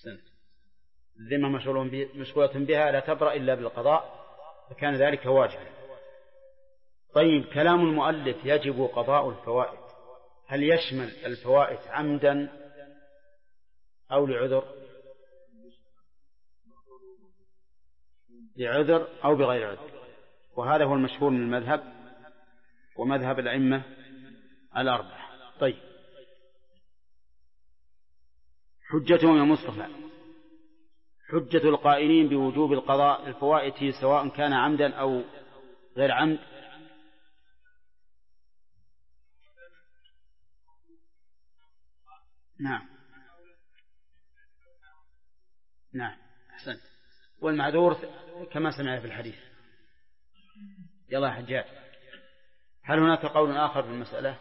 الذمة مشغولة بها لا تبرأ إلا بالقضاء، فكان ذلك واجبا. طيب، كلام المؤلف يجب قضاء الفوائد، هل يشمل الفوائد عمدا أو لعذر؟ لعذر أو بغير عذر، وهذا هو المشهور من المذهب ومذهب الأئمة الأربعة. طيب، حجتهم يا مصطفى، حجة القائلين بوجوب القضاء الفوائد سواء كان عمدا أو غير عمد. نعم نعم، أحسنت. والمعذور كما سمعنا في الحديث. يلا يا حجاج، هل هناك قول آخر في المسألة؟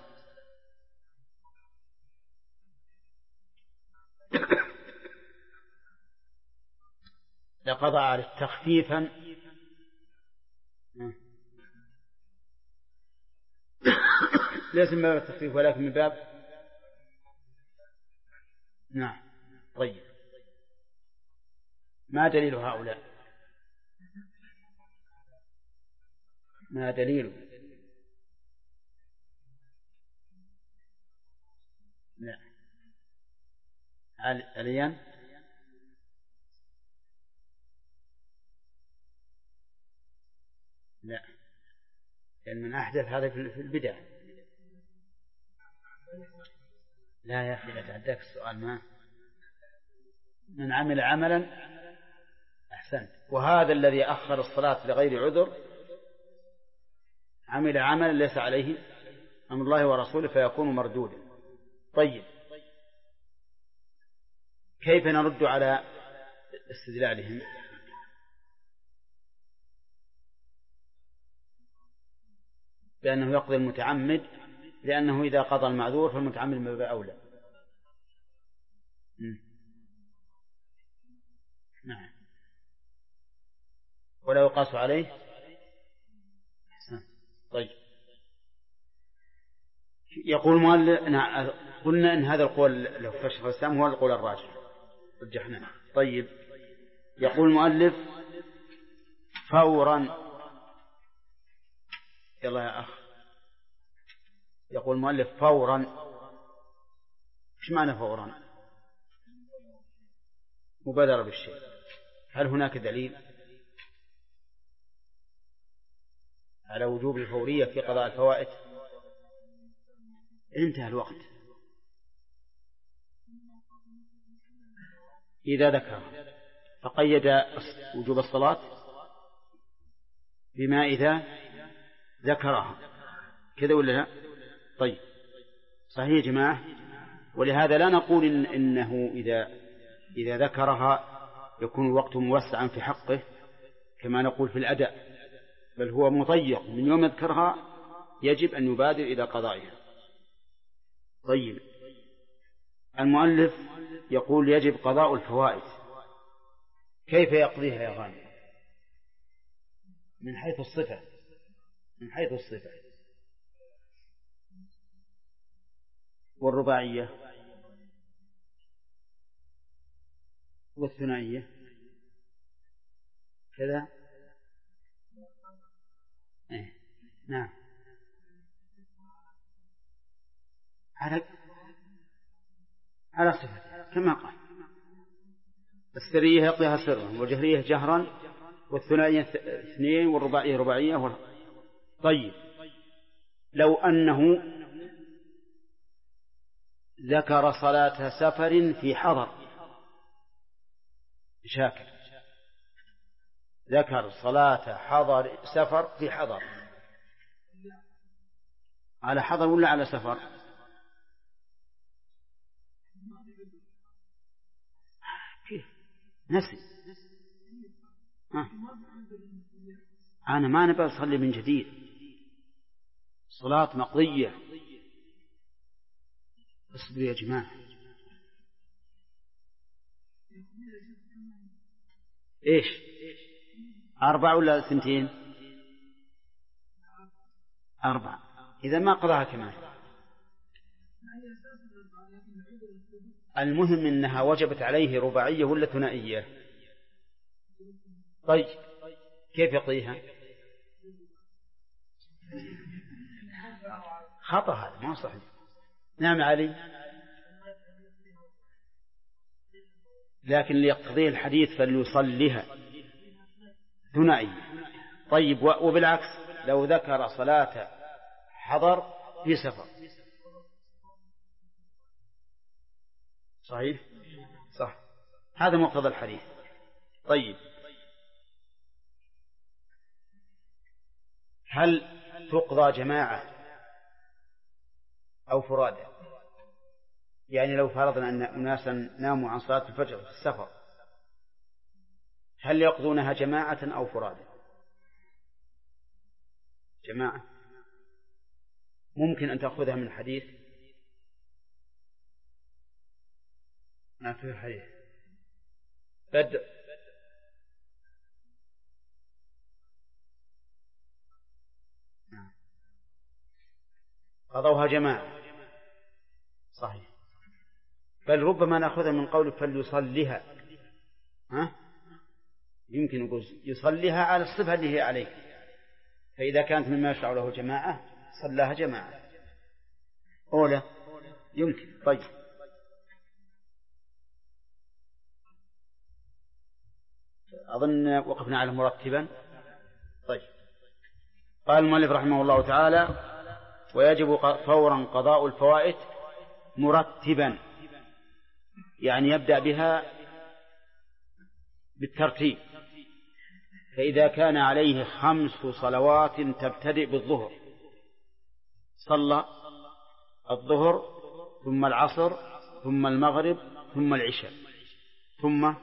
لقضى عليه تخفيفا. ليس من باب التخفيف ولكن من باب. نعم. طيب، ما دليل هؤلاء؟ ما دليل؟ لا، عليا. لا، لأن من أحدث هذا في البدع. لا يا أخي، لا تعداك السؤال. ما من عمل عملا. أحسنت. وهذا الذي أخر الصلاة لغير عذر عمل عملا ليس عليه أمر الله ورسوله فيكون مردودا. طيب، كيف نرد على استدلالهم؟ بأنه يقضي المتعمد، لأنه إذا قضى المعذور فالمتعمد من باب أولى. نعم، ولا يقاس عليه. طيب، يقول مؤلف. قلنا إن هذا القول لو فشخ الإسلام هو القول الراجح، رجحناه. طيب، يقول المؤلف فورا. يلا يا أخ، يقول المؤلف فورا. إيش معنى فورا؟ مبادرة بالشيء. هل هناك دليل على وجوب الفورية في قضاء الفوائد؟ انتهى الوقت. إذا ذكر، فقيد وجوب الصلاة بما إذا ذكرها، كذا ولا لا؟ طيب، صحيح يا جماعة. ولهذا لا نقول إنه إذا ذكرها يكون الوقت موسعا في حقه كما نقول في الأداء، بل هو مضيق من يوم يذكرها يجب أن يبادر إلى قضائها. طيب، المؤلف يقول يجب قضاء الفوائد، كيف يقضيها يا غانم؟ من حيث الصفة. من حيث الصفة. والرباعية والثنائية كذا. نعم، على صفة كما قال. السرية يقضيها سرا، والجهرية جهرا، والثنائية اثنين، والرباعية رباعية. طيب، لو أنه ذكر صلاة سفر في حضر، شاكر، ذكر صلاة حضر سفر في حضر، على حضر ولا على سفر؟ كيف نسي؟ أنا ما نبغى أصلي من جديد، صلاة مقضية. اصبروا يا جماعة. إيش 4 ولا 2؟ 4. إذا ما قضاها كمان. المهم إنها وجبت عليه رباعية ولا ثنائية. طيب كيف يقضيها؟ خطأ، هذا ما صحيح. نعم علي، لكن ليقتضيه الحديث فليصليها ثنائية. طيب وبالعكس لو ذكر صلاة حضر في سفر صحيح؟ صح، هذا مقتضى الحديث. طيب هل تقضى جماعة أو فرادى؟ يعني لو فرضنا أن أناسا ناموا عن صلاة الفجر في السفر، هل يقضونها جماعة أو فرادى؟ جماعة. ممكن أن تأخذها من حديث، ما في حديث بدء قضوها جماعة صحيح، بل ربما نأخذها من قول فليصليها. يمكن نقول يصليها على الصفة اللي هي عليه، فإذا كانت مما يشرع له جماعة صلاها جماعة أولى يمكن. طيب أظن وقفنا على مرتبا. طيب قال المؤلف رحمه الله تعالى ويجب فورا قضاء الفوائت مرتبا، يعني يبدأ بها بالترتيب. فإذا كان عليه 5 صلوات تبتدئ بالظهر صلى الظهر ثم العصر ثم المغرب ثم العشاء ثم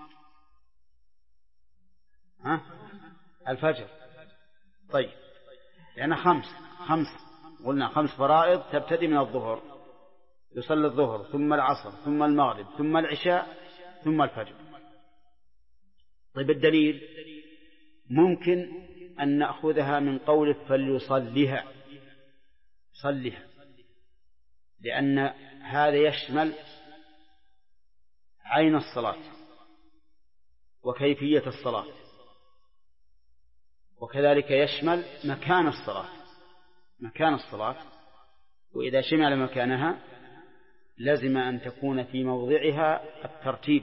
الفجر. طيب يعني 5 قلنا 5 فرائض تبتدئ من الظهر، يصلي الظهر ثم العصر ثم المغرب ثم العشاء ثم الفجر. طيب الدليل ممكن أن نأخذها من قوله فليصليها، صليها، لأن هذا يشمل عين الصلاة وكيفية الصلاة، وكذلك يشمل مكان الصلاة. وإذا شمل مكانها لازم أن تكون في موضعها الترتيب.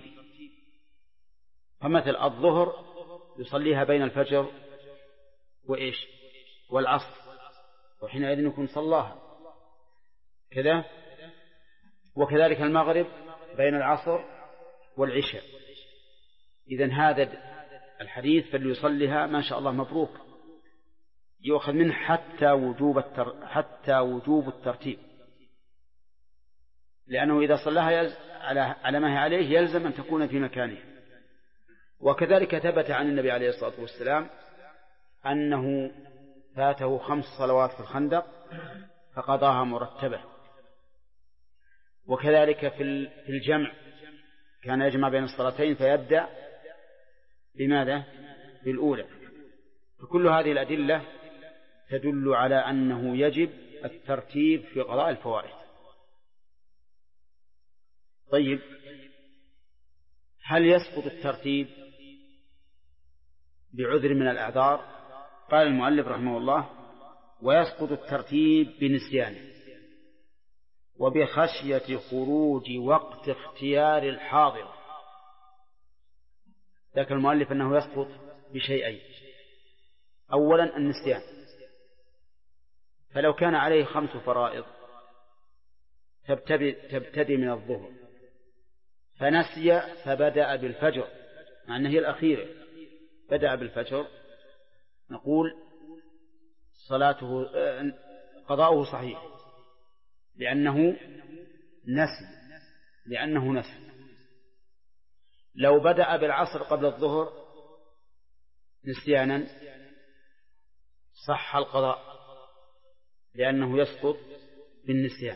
فمثل الظهر يصليها بين الفجر وإيش والعصر، وحينئذ يكون صلاها كذا. وكذلك المغرب بين العصر والعشاء. إذن هذا الحديث فليصليها ما شاء الله مبروك، يؤخذ منه حتى وجوب الترتيب، لأنه إذا صلاها على ما هي عليه يلزم أن تكون في مكانه. وكذلك ثبت عن النبي عليه الصلاة والسلام أنه فاته 5 صلوات في الخندق فقضاها مرتبة. وكذلك في الجمع كان يجمع بين الصلاتين فيبدأ بماذا؟ بالأولى. فكل هذه الأدلة تدل على أنه يجب الترتيب في قضاء الفوائد. طيب هل يسقط الترتيب بعذر من الأعذار؟ قال المؤلف رحمه الله ويسقط الترتيب بنسيانه وبخشية خروج وقت اختيار الحاضر. ذكر المؤلف أنه يسقط بشيئين: أولا النسيان، فلو كان عليه 5 فرائض تبتدي من الظهر فنسي فبدأ بالفجر مع أنها هي الأخيرة، بدأ بالفجر، نقول صلاته قضاؤه صحيح لأنه نسي. لو بدأ بالعصر قبل الظهر نسيانا صح القضاء لأنه يسقط بالنسيان.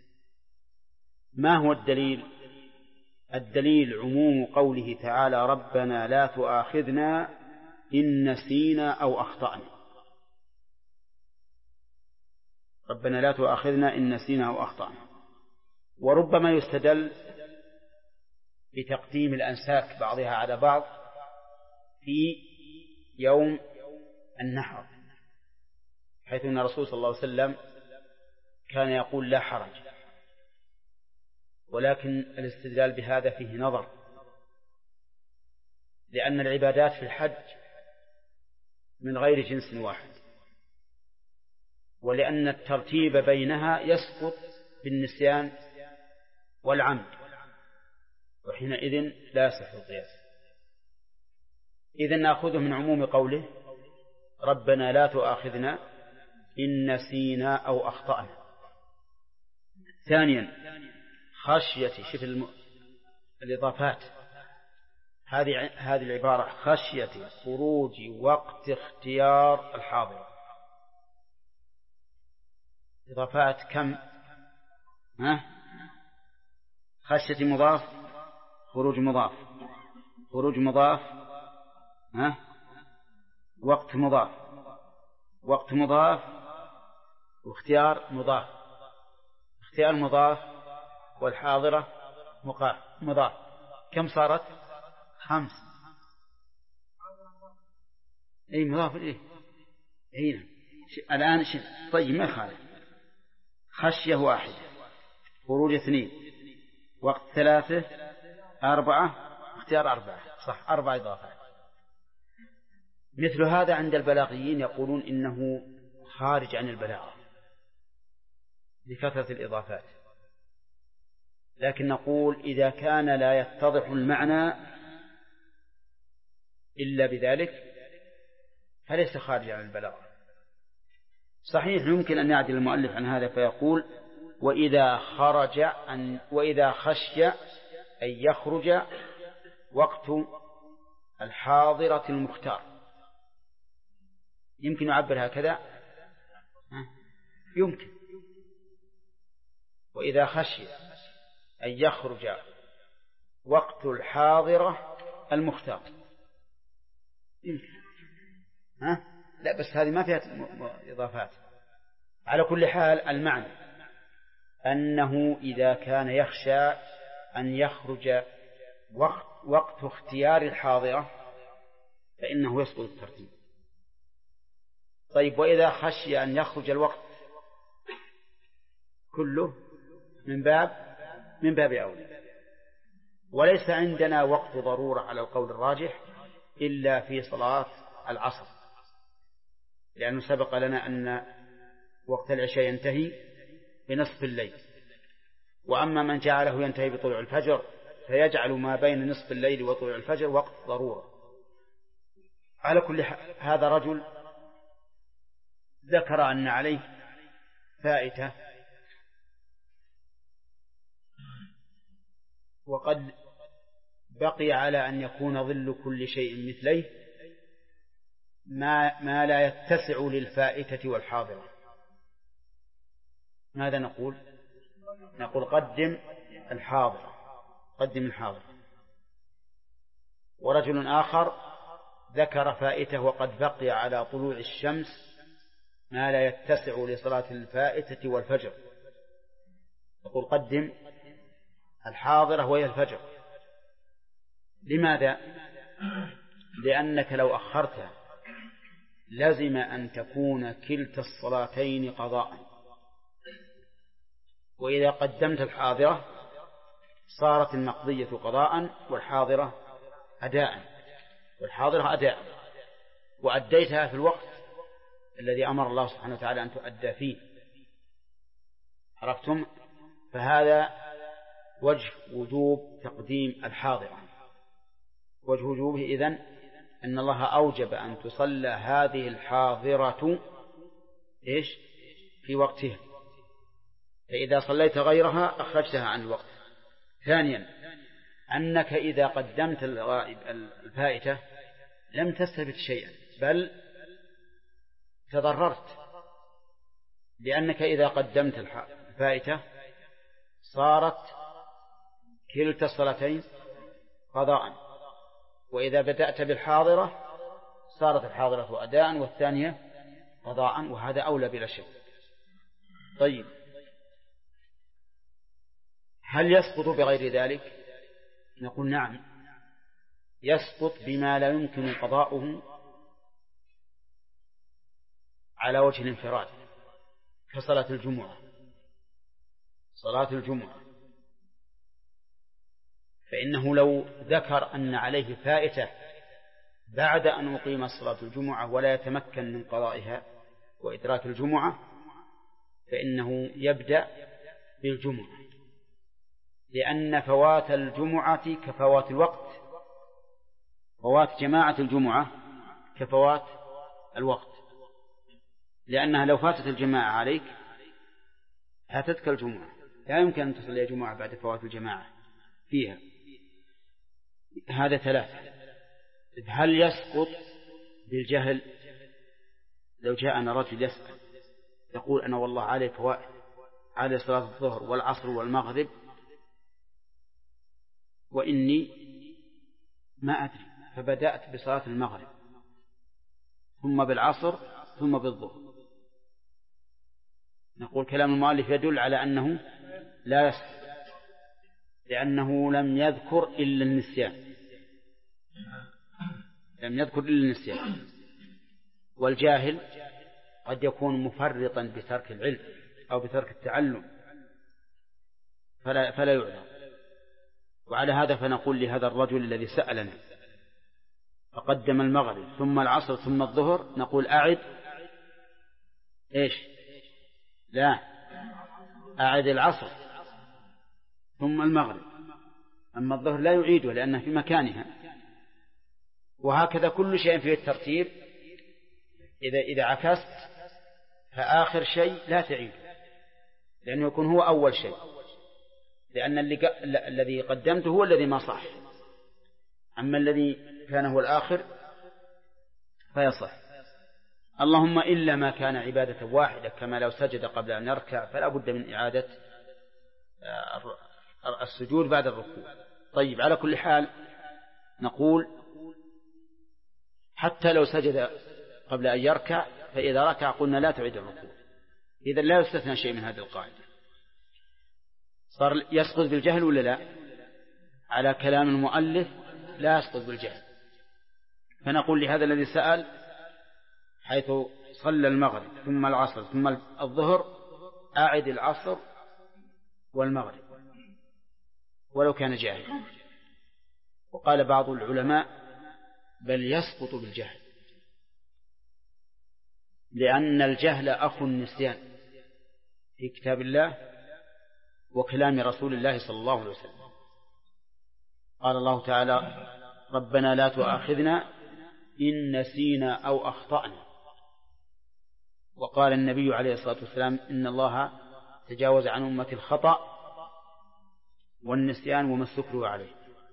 ما هو الدليل؟ الدليل عموم قوله تعالى ربنا لا تؤاخذنا إن نسينا أو أخطأنا. ربنا لا تؤاخذنا إن نسينا أو أخطأنا. وربما يستدل بتقديم الأنساك بعضها على بعض في يوم النحر، حيث أن الرسول صلى الله عليه وسلم كان يقول لا حرج، ولكن الاستدلال بهذا فيه نظر، لأن العبادات في الحج من غير جنس واحد، ولأن الترتيب بينها يسقط بالنسيان والعمد، وحينئذ لا يصح القياس. إذن نأخذه من عموم قوله ربنا لا تؤاخذنا إن نسينا أو أخطأنا. ثانيا خشية، شوف الإضافات، هذه العبارة خشية خروج وقت اختيار الحاضر، إضافات كم؟ خشية مضاف، خروج مضاف، خروج مضاف، وقت مضاف، وقت مضاف، واختيار مضاف، اختيار مضاف، والحاضرة مضاف. كم صارت؟ 5. أي مضاف إيه؟ أين الآن طيب ما خالف. خشية 1، خروج 2، وقت 3، 4، اختيار 4، صح 4 إضافات. مثل هذا عند البلاغيين يقولون إنه خارج عن البلاغة لكثرة الإضافات، لكن نقول إذا كان لا يتضح المعنى إلا بذلك فليس خارج عن البلاغة. صحيح يمكن أن يعدل المؤلف عن هذا فيقول وإذا خشي أن يخرج وقت الحاضرة المختار، يمكن يعبر هكذا، يمكن وإذا خشي أن يخرج وقت الحاضرة المختار يمكن. لا بس هذه ما فيها إضافات. على كل حال المعنى أنه إذا كان يخشى أن يخرج وقت اختيار الحاضرة فإنه يسقط الترتيب. طيب وإذا خشي أن يخرج الوقت كله من باب أولى. وليس عندنا وقت ضرورة على القول الراجح إلا في صلاة العصر، لأنه سبق لنا أن وقت العشاء ينتهي بنصف الليل، وأما من جعله ينتهي بطلوع الفجر فيجعل ما بين نصف الليل وطلوع الفجر وقت ضرورة. على كل حال هذا رجل ذكر أن عليه فائتة وقد بقي على أن يكون ظل كل شيء مثليه ما لا يتسع للفائتة والحاضرة. ماذا نقول؟ نقول قدم الحاضرة، قدم الحاضرة. ورجل آخر ذكر فائتة وقد بقي على طلوع الشمس ما لا يتسع لصلاة الفائتة والفجر، نقول قدم الحاضرة وهي الفجر. لماذا؟ لأنك لو أخرتها لزم أن تكون كلتا الصلاتين قضاء، وإذا قدمت الحاضرة صارت المقضية قضاء والحاضرة أداء، وأديتها في الوقت الذي أمر الله سبحانه وتعالى أن تؤدى فيه. عرفتم؟ فهذا وجه وجوب تقديم الحاضرة. وجه وجوبه إذن أن الله أوجب أن تصلى هذه الحاضرة في وقتها، فإذا صليت غيرها أخرجتها عن الوقت. ثانيا أنك إذا قدمت الفائتة لم تستفد شيئا بل تضررت، لأنك إذا قدمت الفائتة صارت كلتا الصلاتين قضاء، وإذا بدأت بالحاضرة صارت الحاضرة أداء والثانية قضاء، وهذا أولى بلا شك. طيب هل يسقط بغير ذلك؟ نقول نعم، يسقط بما لا يمكن قضاؤه على وجه الانفراد، كصلاة الجمعة. صلاة الجمعة فإنه لو ذكر أن عليه فائتة بعد أن أقيم صلاة الجمعة ولا يتمكن من قضائها وإدراك الجمعة، فإنه يبدأ بالجمعة، لأن فوات الجمعة كفوات الوقت، فوات جماعة الجمعة كفوات الوقت، لأنها لو فاتت الجماعة عليك فاتتك الجمعة، لا يمكن أن تصلي الجمعة بعد فوات الجماعة فيها. هذا ثلاثة. هل يسقط بالجهل؟ لو جاءنا رجل يسأل يقول أنا والله علي فوائد، علي صلاة الظهر والعصر والمغرب وإني ما أدري، فبدأت بصلاة المغرب ثم بالعصر ثم بالظهر، نقول كلام المؤلف يدل على أنه لا يسقط، لأنه لم يذكر إلا النسيان، لم يذكر إلا النسيان. والجاهل قد يكون مفرطا بترك العلم أو بترك التعلم فلا يعلم. وعلى هذا فنقول لهذا الرجل الذي سألنا فقدم المغرب ثم العصر ثم الظهر، نقول أعد إيش؟ لا، أعد العصر ثم المغرب، أما الظهر لا يعيده لأنه في مكانها. وهكذا كل شيء فيه الترتيب، إذا عكست فآخر شيء لا تعيده لأنه يكون هو أول شيء، لأن الذي قدمته هو الذي ما صح، أما الذي كان هو الآخر فيصح. اللهم إلا ما كان عبادة واحدة كما لو سجد قبل أن يركع فلا بد من إعادة السجود بعد الركوع. طيب، على كل حال نقول حتى لو سجد قبل أن يركع فإذا ركع قلنا لا تعيد الركوع، إذن لا يستثنى شيء من هذه القاعدة. صار يسقط بالجهل ولا لا؟ على كلام المؤلف لا يسقط بالجهل، فنقول لهذا الذي سأل حيث صلى المغرب ثم العصر ثم الظهر أعد العصر والمغرب ولو كان جاهلا. وقال بعض العلماء بل يسقط بالجهل، لأن الجهل أخو النسيان في كتاب الله وكلام رسول الله صلى الله عليه وسلم. قال الله تعالى ربنا لا تؤاخذنا إن نسينا أو أخطأنا، وقال النبي عليه الصلاة والسلام إن الله تجاوز عن أمة الخطأ والنسيان وما استكرهوا عليه.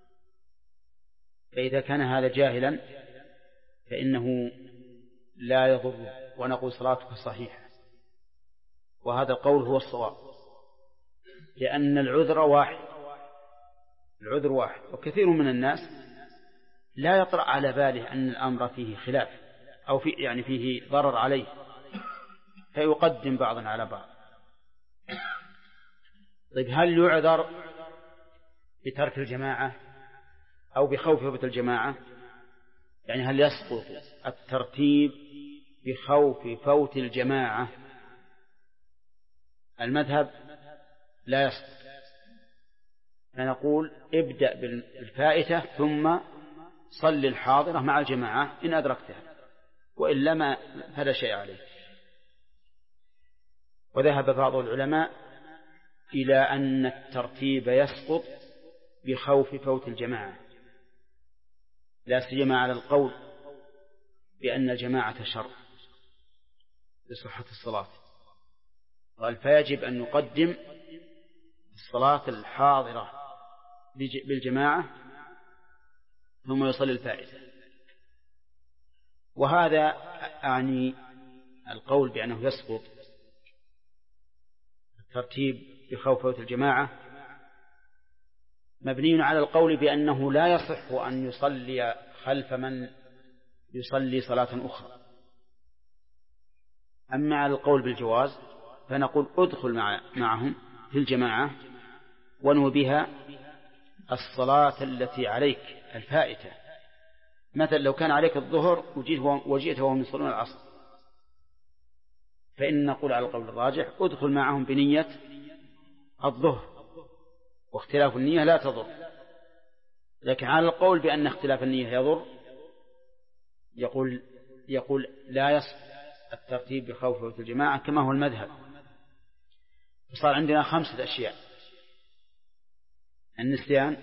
فإذا كان هذا جاهلا فإنه لا يضر، ونقول صلاتك صحيحة، وهذا القول هو الصواب، لأن العذر واحد، العذر واحد. وكثير من الناس لا يطرأ على باله أن الأمر فيه خلاف أو فيه ضرر عليه فيقدم بعضا على بعض. طيب، هل يعذر بترك الجماعة أو بخوف فوت الجماعة؟ يعني هل يسقط الترتيب بخوف فوت الجماعة؟ المذهب لا يسقط، فنقول ابدأ بالفائتة ثم صل الحاضرة مع الجماعة إن أدركتها، وإلا ما فلا شيء عليه. وذهب بعض العلماء إلى أن الترتيب يسقط بخوف فوت الجماعة، لا سيما على القول بأن الجماعة شر لصحة الصلاة، قال فيجب أن نقدم الصلاة الحاضرة بالجماعة ثم يصلي الفائتة. وهذا أعني القول بأنه يسقط الترتيب بخوف فوت الجماعة مبني على القول بأنه لا يصح أن يصلي خلف من يصلي صلاة أخرى. أما على القول بالجواز فنقول ادخل معهم في الجماعة وانو بها الصلاة التي عليك الفائتة. مثلا لو كان عليك الظهر وجئت وهم يصلون العصر، فإن نقول على القول الراجح ادخل معهم بنية الظهر، واختلاف النية لا تضر. لكن على القول بأن اختلاف النية يضر يقول لا يصح الترتيب بخوف فوت الجماعة كما هو المذهب. وصار عندنا 5 أشياء: النسيان،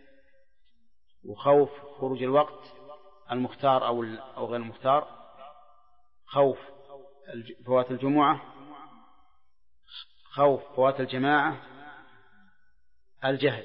وخوف خروج الوقت المختار أو غير المختار، خوف فوات الجمعة، خوف فوات الجماعة، الجهل.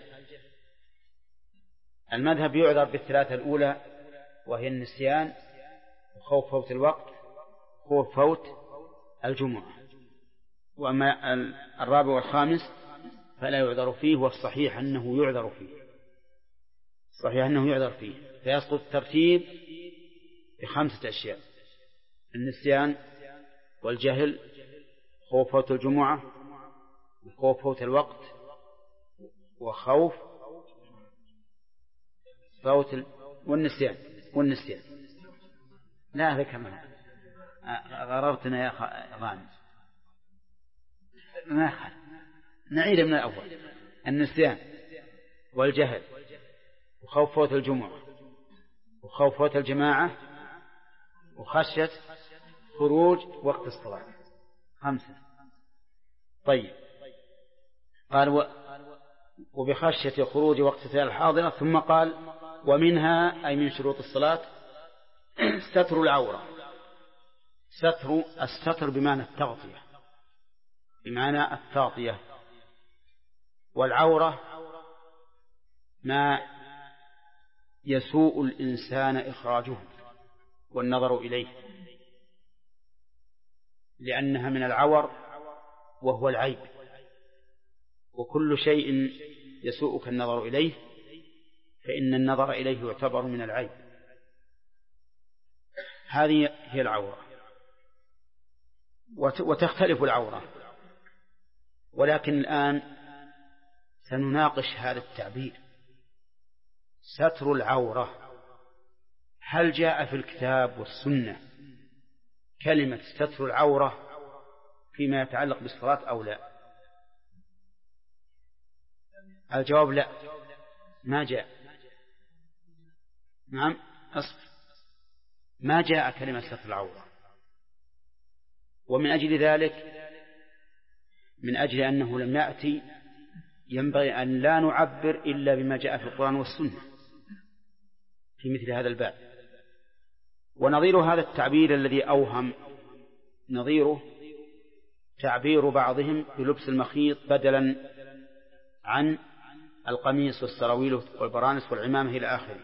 المذهب يعذر بالثلاثة الأولى، وهي النسيان وخوف فوت الوقت وخوف فوت الجمعة. وأما الرابع والخامس فلا يعذر فيه، والصحيح أنه يعذر فيه، صحيح أنه يعذر فيه. فيسقط الترتيب ب5 أشياء: النسيان والجهل، خوف فوت الجمعة، وخوف فوت الوقت، وخوف فوت والنسيان. لا هذا كمان غررتنا يا غانم، ما خل نعيد من الأول: النسيان والجهل وخوف فوت الجمعة وخوف فوت الجماعة وخشية خروج وقت الصلاة. 5. طيب، قال وبخشية خروج وقت الصلاة الحاضرة. ثم قال ومنها أي من شروط الصلاة ستر العورة. الستر بمعنى التغطية، بمعنى التغطية. والعورة ما يسوء الإنسان إخراجه والنظر إليه، لأنها من العور وهو العيب، وكل شيء يسوءك النظر إليه فإن النظر إليه يعتبر من العيب. هذه هي العورة. وتختلف العورة، ولكن الآن سنناقش هذا التعبير ستر العورة. هل جاء في الكتاب والسنة كلمة ستر العورة فيما يتعلق بالصلاة أو لا؟ الجواب لا، ما جاء. نعم، ما جاء كلمة ستر العورة. ومن أجل ذلك، من أجل أنه لم يأتي، ينبغي أن لا نعبر إلا بما جاء في القرآن والسنة في مثل هذا الباب. ونظير هذا التعبير الذي أوهم نظيره تعبير بعضهم بلبس المخيط بدلا عن القميص والسراويل والبرانس والعمامة إلى آخره.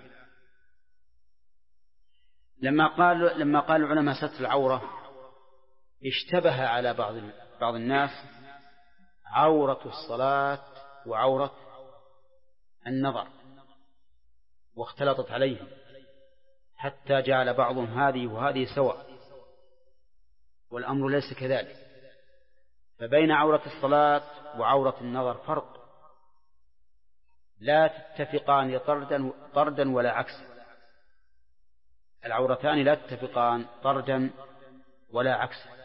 لما قال العلماء ستر العورة اشتبه على بعض الناس عورة الصلاة وعورة النظر، واختلطت عليهم حتى جعل بعضهم هذه وهذه سواء، والأمر ليس كذلك. فبين عورة الصلاة وعورة النظر فرق، لا تتفقان طردا ولا عكسا. العورتان لا تتفقان طردا ولا عكسا،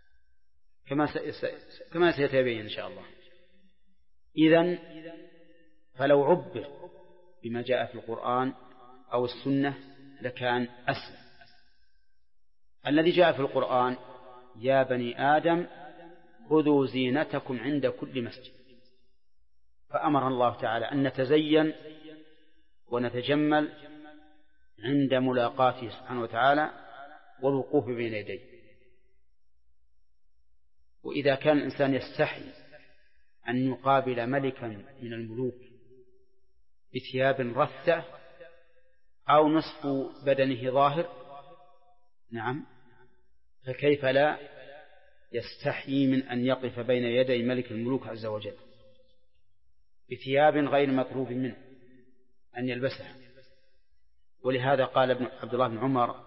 كما سيتبين إن شاء الله. إذن فلو عبر بما جاء في القرآن أو السنة لكان أسهل. الذي جاء في القرآن: يا بني آدم خذوا زينتكم عند كل مسجد. فأمر الله تعالى أن نتزين ونتجمل عند ملاقاته سبحانه وتعالى والوقوف بين يديه. وإذا كان الإنسان يستحي أن يقابل ملكا من الملوك بثياب رثة أو نصف بدنه ظاهر، نعم، فكيف لا يستحي من أن يقف بين يدي ملك الملوك عز وجل بثياب غير مطلوب منه أن يلبسها. ولهذا قال عبد الله بن عمر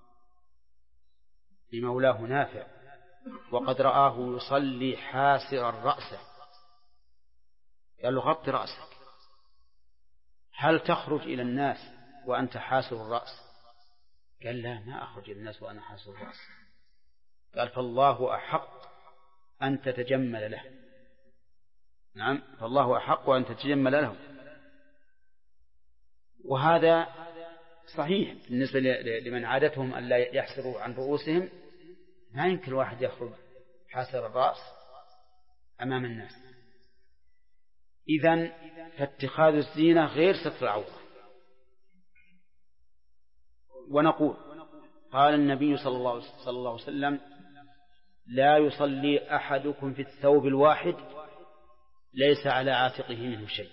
لمولاه نافع وقد رآه يصلي حاسرا رأسه: قال له غط رأسك. هل تخرج إلى الناس وأنت حاسر الرأس؟ قال لا، ما أخرج إلى الناس وأنا حاسر الرأس. قال فالله أحق أن تتجمل له. نعم، فالله أحق أن تتجمل له. وهذا صحيح بالنسبة لمن عادتهم أن لا يحسروا عن رؤوسهم. ما يمكن الواحد يخرج حاسر الرأس أمام الناس. إذن فاتخاذ الزينة غير ستر العورة. ونقول قال النبي صلى الله عليه وسلم لا يصلي أحدكم في الثوب الواحد ليس على عاتقه منه شيء.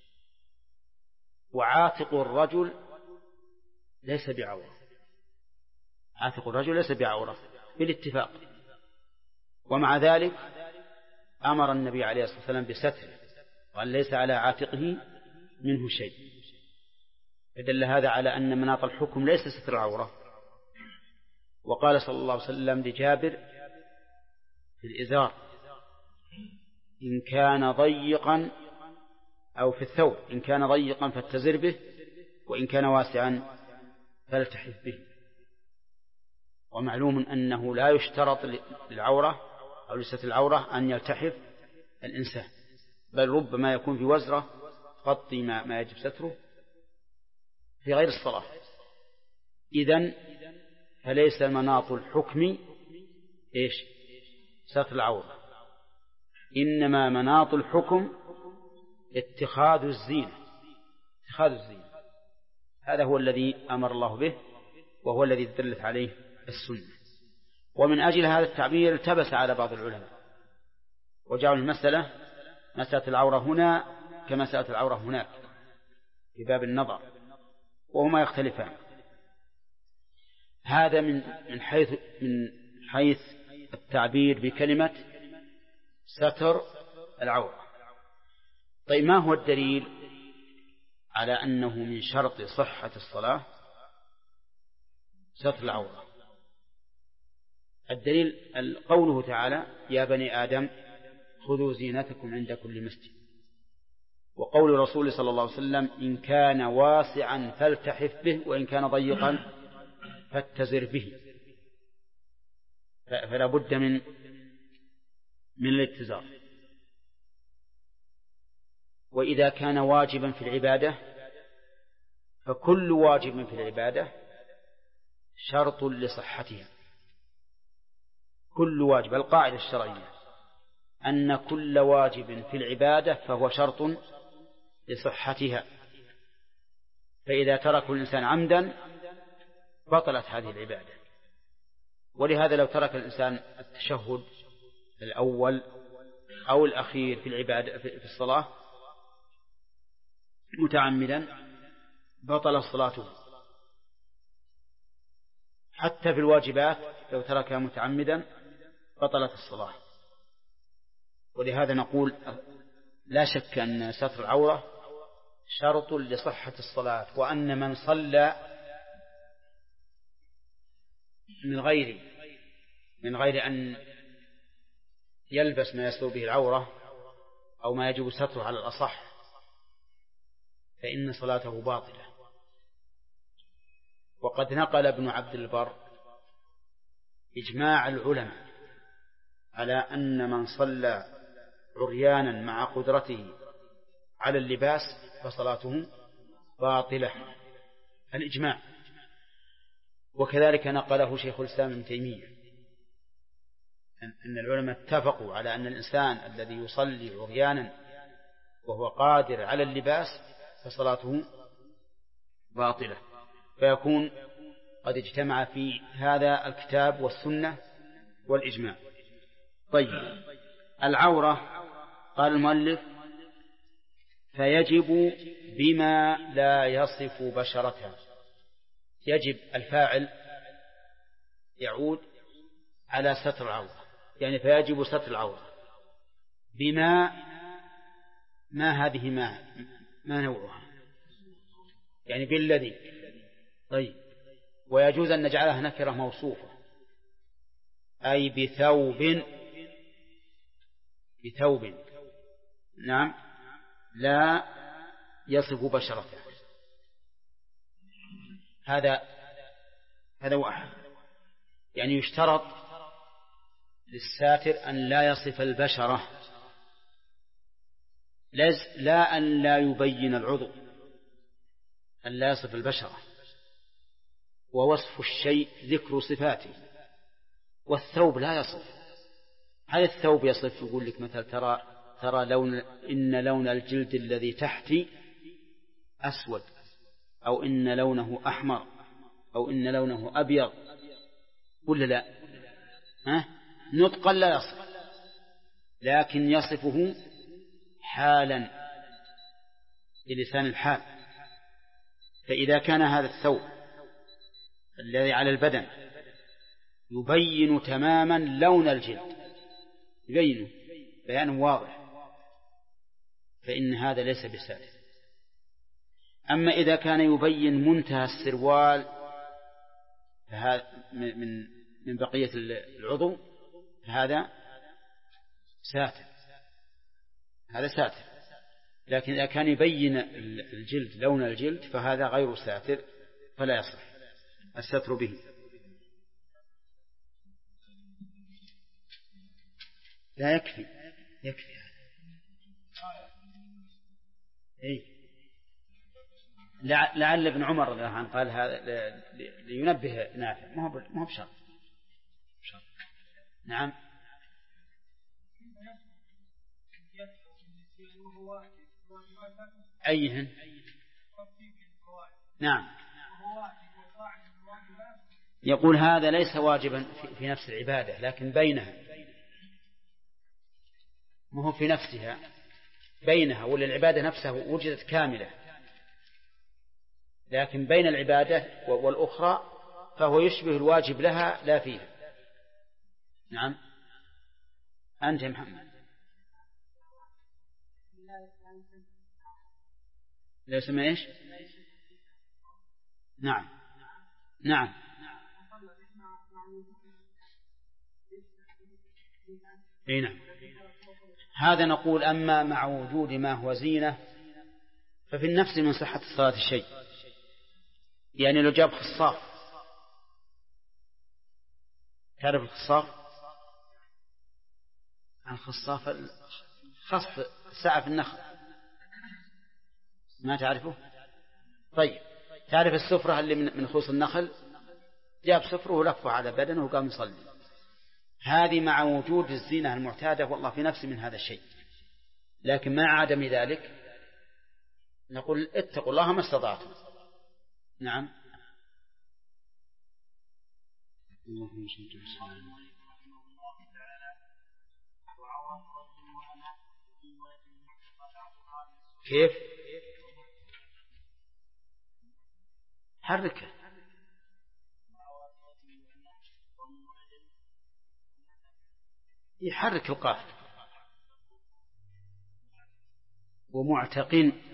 وعاتق الرجل ليس بعورة، عاتق الرجل ليس بعورة بالاتفاق. ومع ذلك أمر النبي عليه الصلاة والسلام بستره، قال ليس على عاتقه منه شيء. فدل هذا على أن مناط الحكم ليس ستر العورة. وقال صلى الله عليه وسلم لجابر في الإزار إن كان ضيقا، أو في الثوب إن كان ضيقا فاتزر به، وإن كان واسعا فالتحف به. ومعلوم أنه لا يشترط للعورة أو لستر العورة أن يلتحف الإنسان، بل ربما يكون في وزرة تغطي ما يجب ستره في غير الصلاة. إذن فليس مناط الحكم إيش؟ ستر العورة، إنما مناط الحكم اتخاذ الزينة. اتخاذ الزينة هذا هو الذي أمر الله به، وهو الذي دلت عليه السنة. ومن أجل هذا التعبير التبس على بعض العلماء وجعلوا المسألة مسألة العورة هنا كمسألة العورة هناك في باب النظر، وهما يختلفان. هذا من حيث التعبير بكلمة ستر العورة. طيب ما هو الدليل على أنه من شرط صحة الصلاة ستر العورة؟ الدليل قوله تعالى يا بني آدم خذوا زينتكم عند كل مسجد، وقول رسول صلى الله عليه وسلم إن كان واسعا فالتحف به وإن كان ضيقا فاتزر به. فلا بد من الاتزار. وإذا كان واجبا في العبادة فكل واجب في العبادة شرط لصحتها. كل واجب، القاعدة الشرعية أن كل واجب في العبادة فهو شرط لصحتها. فإذا ترك الإنسان عمدا بطلت هذه العبادة. ولهذا لو ترك الإنسان التشهد الأول أو الأخير في العبادة في الصلاة متعمدا بطل صلاته. حتى في الواجبات لو تركها متعمدا بطلت الصلاة. ولهذا نقول لا شك أن ستر العورة شرط لصحة الصلاة، وأن من صلى من غير أن يلبس ما يستر به العورة أو ما يجب ستره على الأصح فإن صلاته باطلة. وقد نقل ابن عبد البر إجماع العلماء على أن من صلى عريانا مع قدرته على اللباس فصلاته باطلة، الإجماع. وكذلك نقله شيخ الإسلام ابن تيمية أن العلماء اتفقوا على أن الإنسان الذي يصلي عريانا وهو قادر على اللباس فصلاته باطلة. فيكون قد اجتمع في هذا الكتاب والسنة والإجماع. طيب، العورة قال المؤلف فيجب بما لا يصف بشرتها. يجب الفاعل يعود على ستر العورة، يعني فيجب ستر العورة بما، ما هذه ما نوعها، يعني بالذي. طيب، ويجوز أن نجعلها نكرة موصوفة أي بثوب. نعم، لا يصف بشرته. هذا واحد. يعني يشترط للساتر أن لا يصف البشرة، لا أن لا يبين العضو، أن لا يصف البشرة. ووصف الشيء ذكر صفاته، والثوب لا يصف. هل الثوب يصف؟ يقول لك مثلا ترى إن لون الجلد الذي تحتي أسود، أو إن لونه أحمر، أو إن لونه أبيض، ولا لا؟ نطقا لا يصف، لكن يصفه حالا بلسان الحال. فإذا كان هذا الثوب الذي على البدن يبين تماما لون الجلد، يبينه بيان واضح، فإن هذا ليس بساتر. أما إذا كان يبين منتهى السروال من بقية العضو فهذا ساتر، هذا ساتر. لكن إذا كان يبين الجلد لون الجلد فهذا غير ساتر، فلا يصح الستر به. لا يكفي لعل ابن عمر رضي الله عنه قال هذا لينبه نافع، ما هو بشرط. نعم. أيهن؟ نعم. يقول هذا ليس واجبا في نفس العبادة، لكن بينها، ما هو في نفسها، بينها، ولا العبادة نفسها وجدت كاملة، لكن بين العبادة والأخرى فهو يشبه الواجب لها لا فيها. نعم. أنت يا محمد لا يسمى إيش؟ نعم. نعم. نعم. هذا نقول أما مع وجود ما هو زينة ففي النفس من صحة الصلاة شيء. يعني لو جاب خصاف، تعرف الخصاف؟ الخصاف خصف سعف النخل، ما تعرفه؟ طيب، تعرف السفرة اللي من خصوص النخل؟ جاب سفره ولفه على بدنه وقام يصلي. هذه مع وجود الزينة المعتادة والله في نفس من هذا الشيء، لكن مع عدم ذلك نقول اتقوا الله ما استطعتم. نعم. كيف؟ حركه. يحرك القاف. ومعتقن.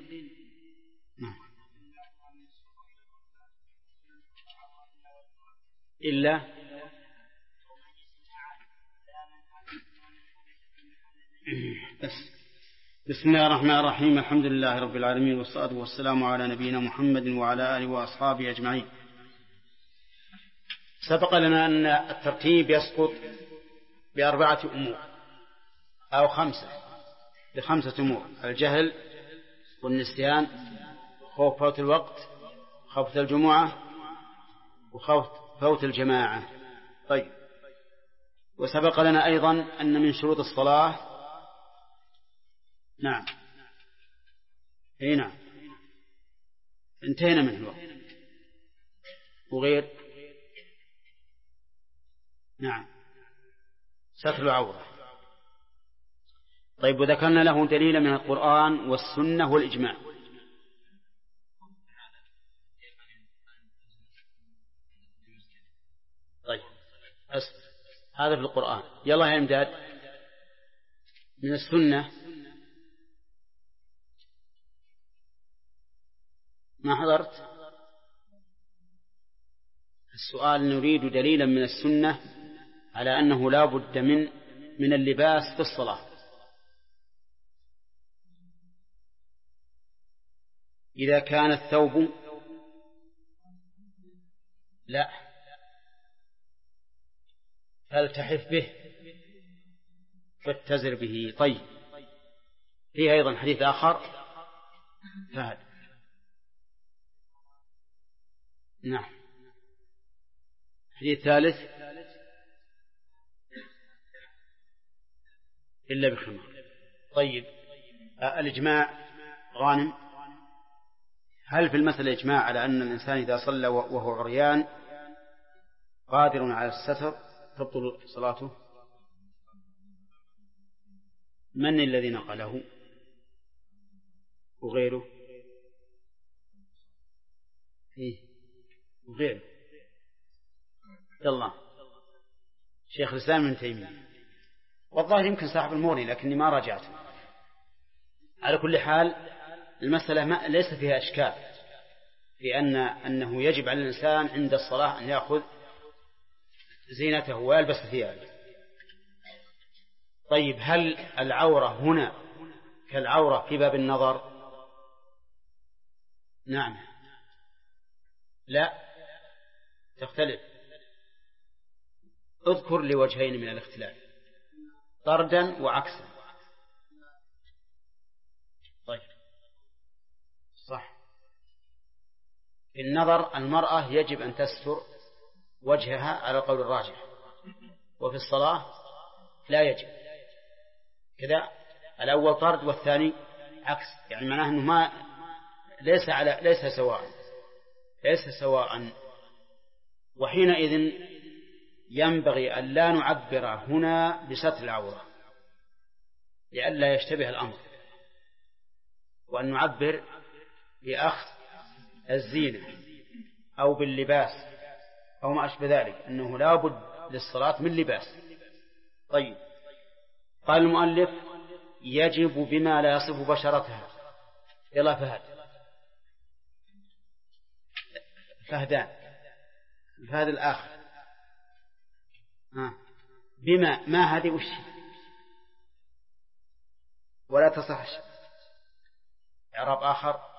إلا بسم الله الرحمن الرحيم. الحمد لله رب العالمين، والصلاة والسلام على نبينا محمد وعلى آله وأصحابه أجمعين. سبق لنا أن الترتيب يسقط بأربعة أمور أو بخمسة أمور: الجهل والنسيان، خوف فوت الوقت، خوف الجمعة، وخوف فوت الجماعة. طيب، وسبق لنا أيضا أن من شروط الصلاة نعم انتهينا منه وغير نعم ستر العورة. طيب، وذكرنا له دليلا من القرآن والسنة والإجماع. طيب، هذا في القرآن. يلا يا إمداد. من السنة ما حضرت السؤال. نريد دليلا من السنة على أنه لا بد من اللباس في الصلاة. إذا كان الثوب لا فالتحف به فاتزر به. طيب فيه أيضا حديث آخر فهد. نعم حديث ثالث إلا بخمار. طيب الإجماع غانم، هل في المسألة إجماع على أن الإنسان إذا صلى وهو عريان قادر على الستر تبطل صلاته؟ من الذي نقله وغيره؟ فيه وغيره الله شيخ الإسلام ابن تيمية، والظاهر يمكن صاحب المغني لكني ما راجعت. على كل حال المسألة ليس فيها إشكال في أنه يجب على الإنسان عند الصلاة أن يأخذ زينته ويلبس ثيابه. طيب هل العورة هنا كالعورة في باب النظر؟ نعم لا تختلف. اذكر لوجهين من الاختلاف طردا وعكسا. طيب صح، في النظر المرأة يجب أن تستر وجهها على القول الراجح، وفي الصلاة لا يجب كذا. الأول طرد والثاني عكس، يعني معناه أنه ليس سواء. وحينئذ ينبغي أن لا نعبر هنا بستر العورة لئلا يشتبه الأمر، وأن نعبر بأخذ الزينة أو باللباس أو ما أشبه ذلك، أنه لا بد للصلاة من لباس. طيب قال المؤلف يجب بما لا يصف بشرتها. يلا فهدان فهد الآخر بما ما هذه وش ولا تصح إعراب آخر